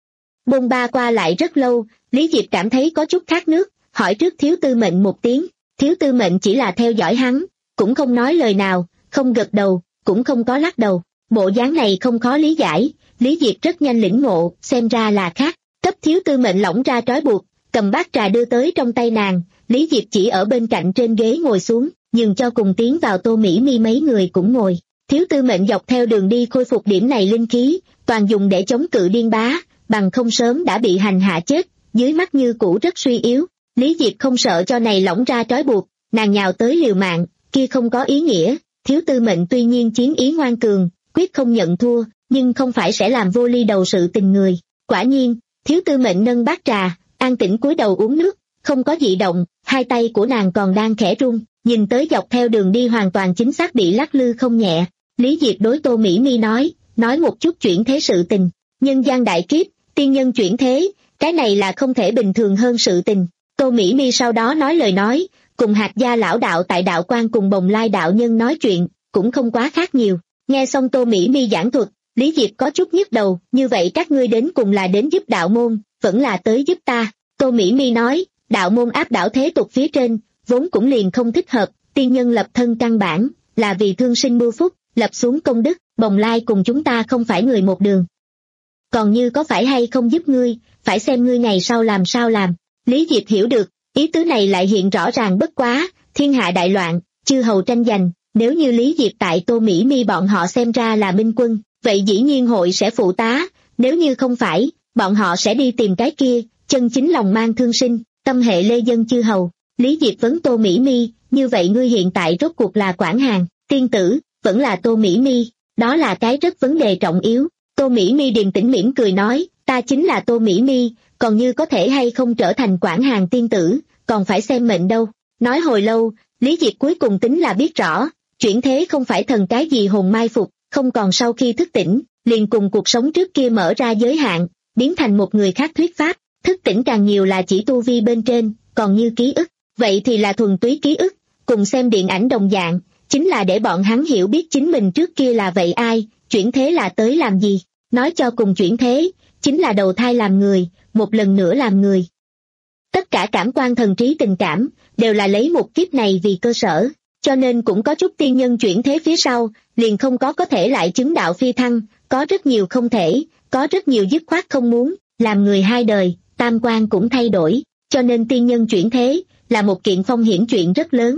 B: Bôn ba qua lại rất lâu, Lý Diệp cảm thấy có chút khát nước, hỏi trước thiếu tư mệnh một tiếng, thiếu tư mệnh chỉ là theo dõi hắn, cũng không nói lời nào, không gật đầu, cũng không có lắc đầu, bộ dáng này không khó lý giải, Lý Diệp rất nhanh lĩnh ngộ, xem ra là khát, cấp thiếu tư mệnh lỏng ra trói buộc, cầm bát trà đưa tới trong tay nàng, Lý Diệp chỉ ở bên cạnh trên ghế ngồi xuống, nhường cho cùng tiến vào Tô Mỹ Mi mấy người cũng ngồi. Thiếu tư mệnh dọc theo đường đi khôi phục điểm này linh khí, toàn dùng để chống cự điên bá, bằng không sớm đã bị hành hạ chết, dưới mắt như cũ rất suy yếu. Lý Diệp không sợ cho này lỏng ra trói buộc, nàng nhào tới liều mạng, kia không có ý nghĩa, thiếu tư mệnh tuy nhiên chiến ý ngoan cường, quyết không nhận thua, nhưng không phải sẽ làm vô ly đầu sự tình người. Quả nhiên, thiếu tư mệnh nâng bát trà, an tĩnh cúi đầu uống nước, không có dị động, hai tay của nàng còn đang khẽ run, nhìn tới dọc theo đường đi hoàn toàn chính xác bị lắc lư không nhẹ. Lý Diệp đối Tô Mỹ Mi nói, nói một chút chuyển thế sự tình, nhân gian đại kiếp, tiên nhân chuyển thế, cái này là không thể bình thường hơn sự tình. Tô Mỹ Mi sau đó nói lời nói, cùng Hạt Gia lão đạo tại đạo quan cùng Bồng Lai đạo nhân nói chuyện, cũng không quá khác nhiều. Nghe xong Tô Mỹ Mi giảng thuật, Lý Diệp có chút nhức đầu, như vậy các ngươi đến cùng là đến giúp đạo môn, vẫn là tới giúp ta. Tô Mỹ Mi nói, đạo môn áp đảo thế tục phía trên, vốn cũng liền không thích hợp, tiên nhân lập thân căn bản, là vì thương sinh mưu phúc, lập xuống công đức, Bồng Lai cùng chúng ta không phải người một đường. Còn như có phải hay không giúp ngươi, phải xem ngươi ngày sau làm sao làm. Lý Diệp hiểu được, ý tứ này lại hiện rõ ràng bất quá, thiên hạ đại loạn, chư hầu tranh giành, nếu như Lý Diệp tại Tô Mỹ Mi bọn họ xem ra là minh quân, vậy dĩ nhiên hội sẽ phụ tá, nếu như không phải, bọn họ sẽ đi tìm cái kia, chân chính lòng mang thương sinh, tâm hệ lê dân chư hầu. Lý Diệp vấn Tô Mỹ Mi, như vậy ngươi hiện tại rốt cuộc là Quảng Hàn tiên tử, vẫn là Tô Mỹ Mi, đó là cái rất vấn đề trọng yếu. Tô Mỹ Mi điềm tĩnh mỉm cười nói, ta chính là Tô Mỹ Mi, còn như có thể hay không trở thành Quảng Hàn tiên tử, còn phải xem mệnh đâu. Nói hồi lâu, Lý Diệp cuối cùng tính là biết rõ, chuyển thế không phải thần cái gì hồn mai phục, không còn sau khi thức tỉnh, liền cùng cuộc sống trước kia mở ra giới hạn, biến thành một người khác thuyết pháp, thức tỉnh càng nhiều là chỉ tu vi bên trên, còn như ký ức, vậy thì là thuần túy ký ức, cùng xem điện ảnh đồng dạng, chính là để bọn hắn hiểu biết chính mình trước kia là vậy ai, chuyển thế là tới làm gì, nói cho cùng chuyển thế, chính là đầu thai làm người, một lần nữa làm người. Tất cả cảm quan thần trí tình cảm, đều là lấy một kiếp này vì cơ sở, cho nên cũng có chút tiên nhân chuyển thế phía sau, liền không có có thể lại chứng đạo phi thăng, có rất nhiều không thể, có rất nhiều dứt khoát không muốn, làm người hai đời, tam quan cũng thay đổi, cho nên tiên nhân chuyển thế, là một kiện phong hiểm chuyện rất lớn.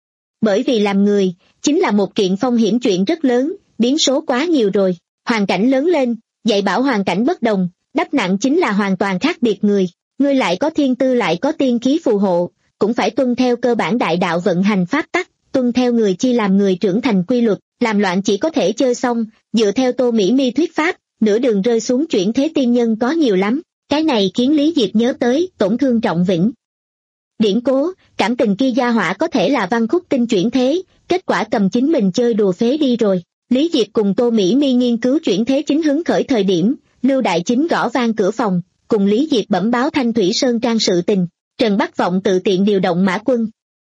B: Bởi vì làm người, chính là một kiện phong hiểm chuyện rất lớn, biến số quá nhiều rồi, hoàn cảnh lớn lên, dạy bảo hoàn cảnh bất đồng, đắp nặng chính là hoàn toàn khác biệt người, ngươi lại có thiên tư lại có tiên khí phù hộ, cũng phải tuân theo cơ bản đại đạo vận hành pháp tắc, tuân theo người chi làm người trưởng thành quy luật, làm loạn chỉ có thể chơi xong, dựa theo Tô Mỹ Mi thuyết pháp, nửa đường rơi xuống chuyển thế tiên nhân có nhiều lắm, cái này khiến Lý Diệp nhớ tới tổn thương trọng vĩnh. Điển cố, cảm tình kia gia hỏa có thể là Văn Khúc Tinh chuyển thế, kết quả cầm chính mình chơi đùa phế đi rồi. Lý Diệp cùng Tô Mỹ Mi nghiên cứu chuyển thế chính hứng khởi thời điểm, Lưu Đại Chính gõ vang cửa phòng, cùng Lý Diệp bẩm báo Thanh Thủy Sơn Trang sự tình. Trần Bắc Vọng tự tiện điều động mã quân.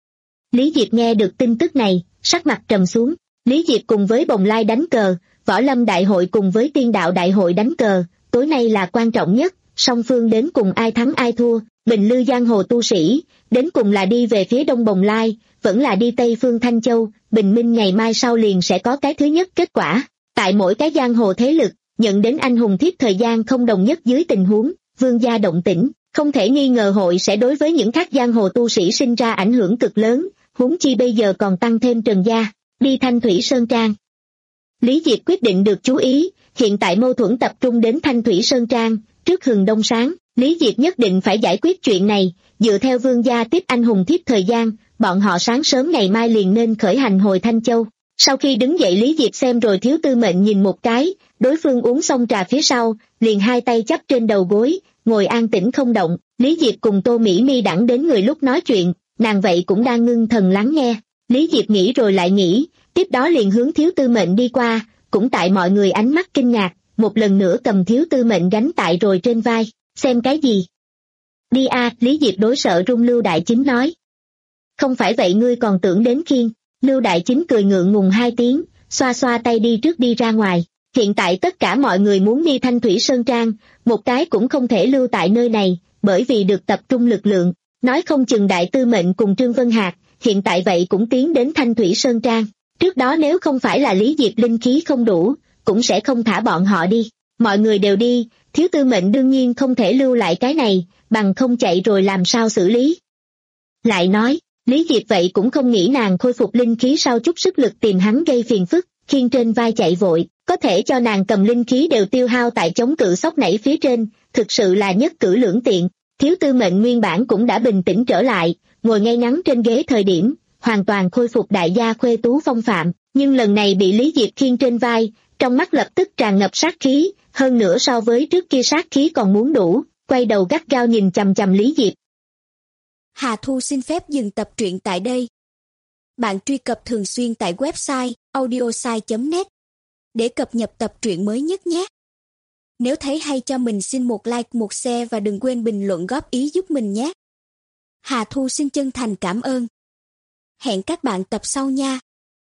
B: Lý Diệp nghe được tin tức này, sắc mặt trầm xuống. Lý Diệp cùng với Bồng Lai đánh cờ, Võ Lâm Đại hội cùng với Tiên Đạo Đại hội đánh cờ, tối nay là quan trọng nhất, song phương đến cùng ai thắng ai thua, bình lư giang hồ tu sĩ, đến cùng là đi về phía đông Bồng Lai, vẫn là đi tây phương Thanh Châu, bình minh ngày mai sau liền sẽ có cái thứ nhất kết quả. Tại mỗi cái giang hồ thế lực, nhận đến anh hùng thiếp thời gian không đồng nhất dưới tình huống, vương gia động tĩnh, không thể nghi ngờ hội sẽ đối với những khác giang hồ tu sĩ sinh ra ảnh hưởng cực lớn, huống chi bây giờ còn tăng thêm Trần gia, đi Thanh Thủy Sơn Trang. Lý Diệp quyết định được chú ý, hiện tại mâu thuẫn tập trung đến Thanh Thủy Sơn Trang, trước hừng đông sáng, Lý Diệp nhất định phải giải quyết chuyện này, dựa theo vương gia tiếp anh hùng thiếp thời gian, bọn họ sáng sớm ngày mai liền nên khởi hành hồi Thanh Châu. Sau khi đứng dậy Lý Diệp xem rồi Thiếu Tư Mệnh nhìn một cái, đối phương uống xong trà phía sau, liền hai tay chắp trên đầu gối, ngồi an tĩnh không động. Lý Diệp cùng Tô Mỹ Mi đẳng đến người lúc nói chuyện, nàng vậy cũng đang ngưng thần lắng nghe. Lý Diệp nghĩ rồi lại nghĩ, tiếp đó liền hướng Thiếu Tư Mệnh đi qua, cũng tại mọi người ánh mắt kinh ngạc, một lần nữa cầm Thiếu Tư Mệnh gánh tại rồi trên vai, xem cái gì? Đi a, Lý Diệp đối sợ run Lưu Đại Chính nói. Không phải vậy ngươi còn tưởng đến khiêng. Lưu Đại Chính cười ngượng ngùng hai tiếng, xoa xoa tay đi trước đi ra ngoài. Hiện tại tất cả mọi người muốn đi Thanh Thủy Sơn Trang, một cái cũng không thể lưu tại nơi này, bởi vì được tập trung lực lượng. Nói không chừng Đại Tư Mệnh cùng Trương Vân Hạc, hiện tại vậy cũng tiến đến Thanh Thủy Sơn Trang. Trước đó nếu không phải là Lý Diệp linh khí không đủ, cũng sẽ không thả bọn họ đi. Mọi người đều đi, Thiếu Tư Mệnh đương nhiên không thể lưu lại cái này, bằng không chạy rồi làm sao xử lý. Lại nói, Lý Diệp vậy cũng không nghĩ nàng khôi phục linh khí sau chút sức lực tìm hắn gây phiền phức, khiêng trên vai chạy vội, có thể cho nàng cầm linh khí đều tiêu hao tại chống cự sóc nảy phía trên, thực sự là nhất cử lưỡng tiện. Thiếu Tư Mệnh nguyên bản cũng đã bình tĩnh trở lại, ngồi ngay ngắn trên ghế thời điểm, hoàn toàn khôi phục đại gia khuê tú phong phạm, nhưng lần này bị Lý Diệp khiêng trên vai, trong mắt lập tức tràn ngập sát khí, hơn nữa so với trước kia sát khí còn muốn đủ, quay đầu gắt gao nhìn chằm chằm Lý Diệp.
C: Hà Thu xin phép dừng tập truyện tại đây. Bạn truy cập thường xuyên tại website audiosai chấm net để cập nhật tập truyện mới nhất nhé. Nếu thấy hay cho mình xin một like, một share và đừng quên bình luận góp ý giúp mình nhé. Hà Thu xin chân thành cảm ơn. Hẹn các bạn tập sau nha.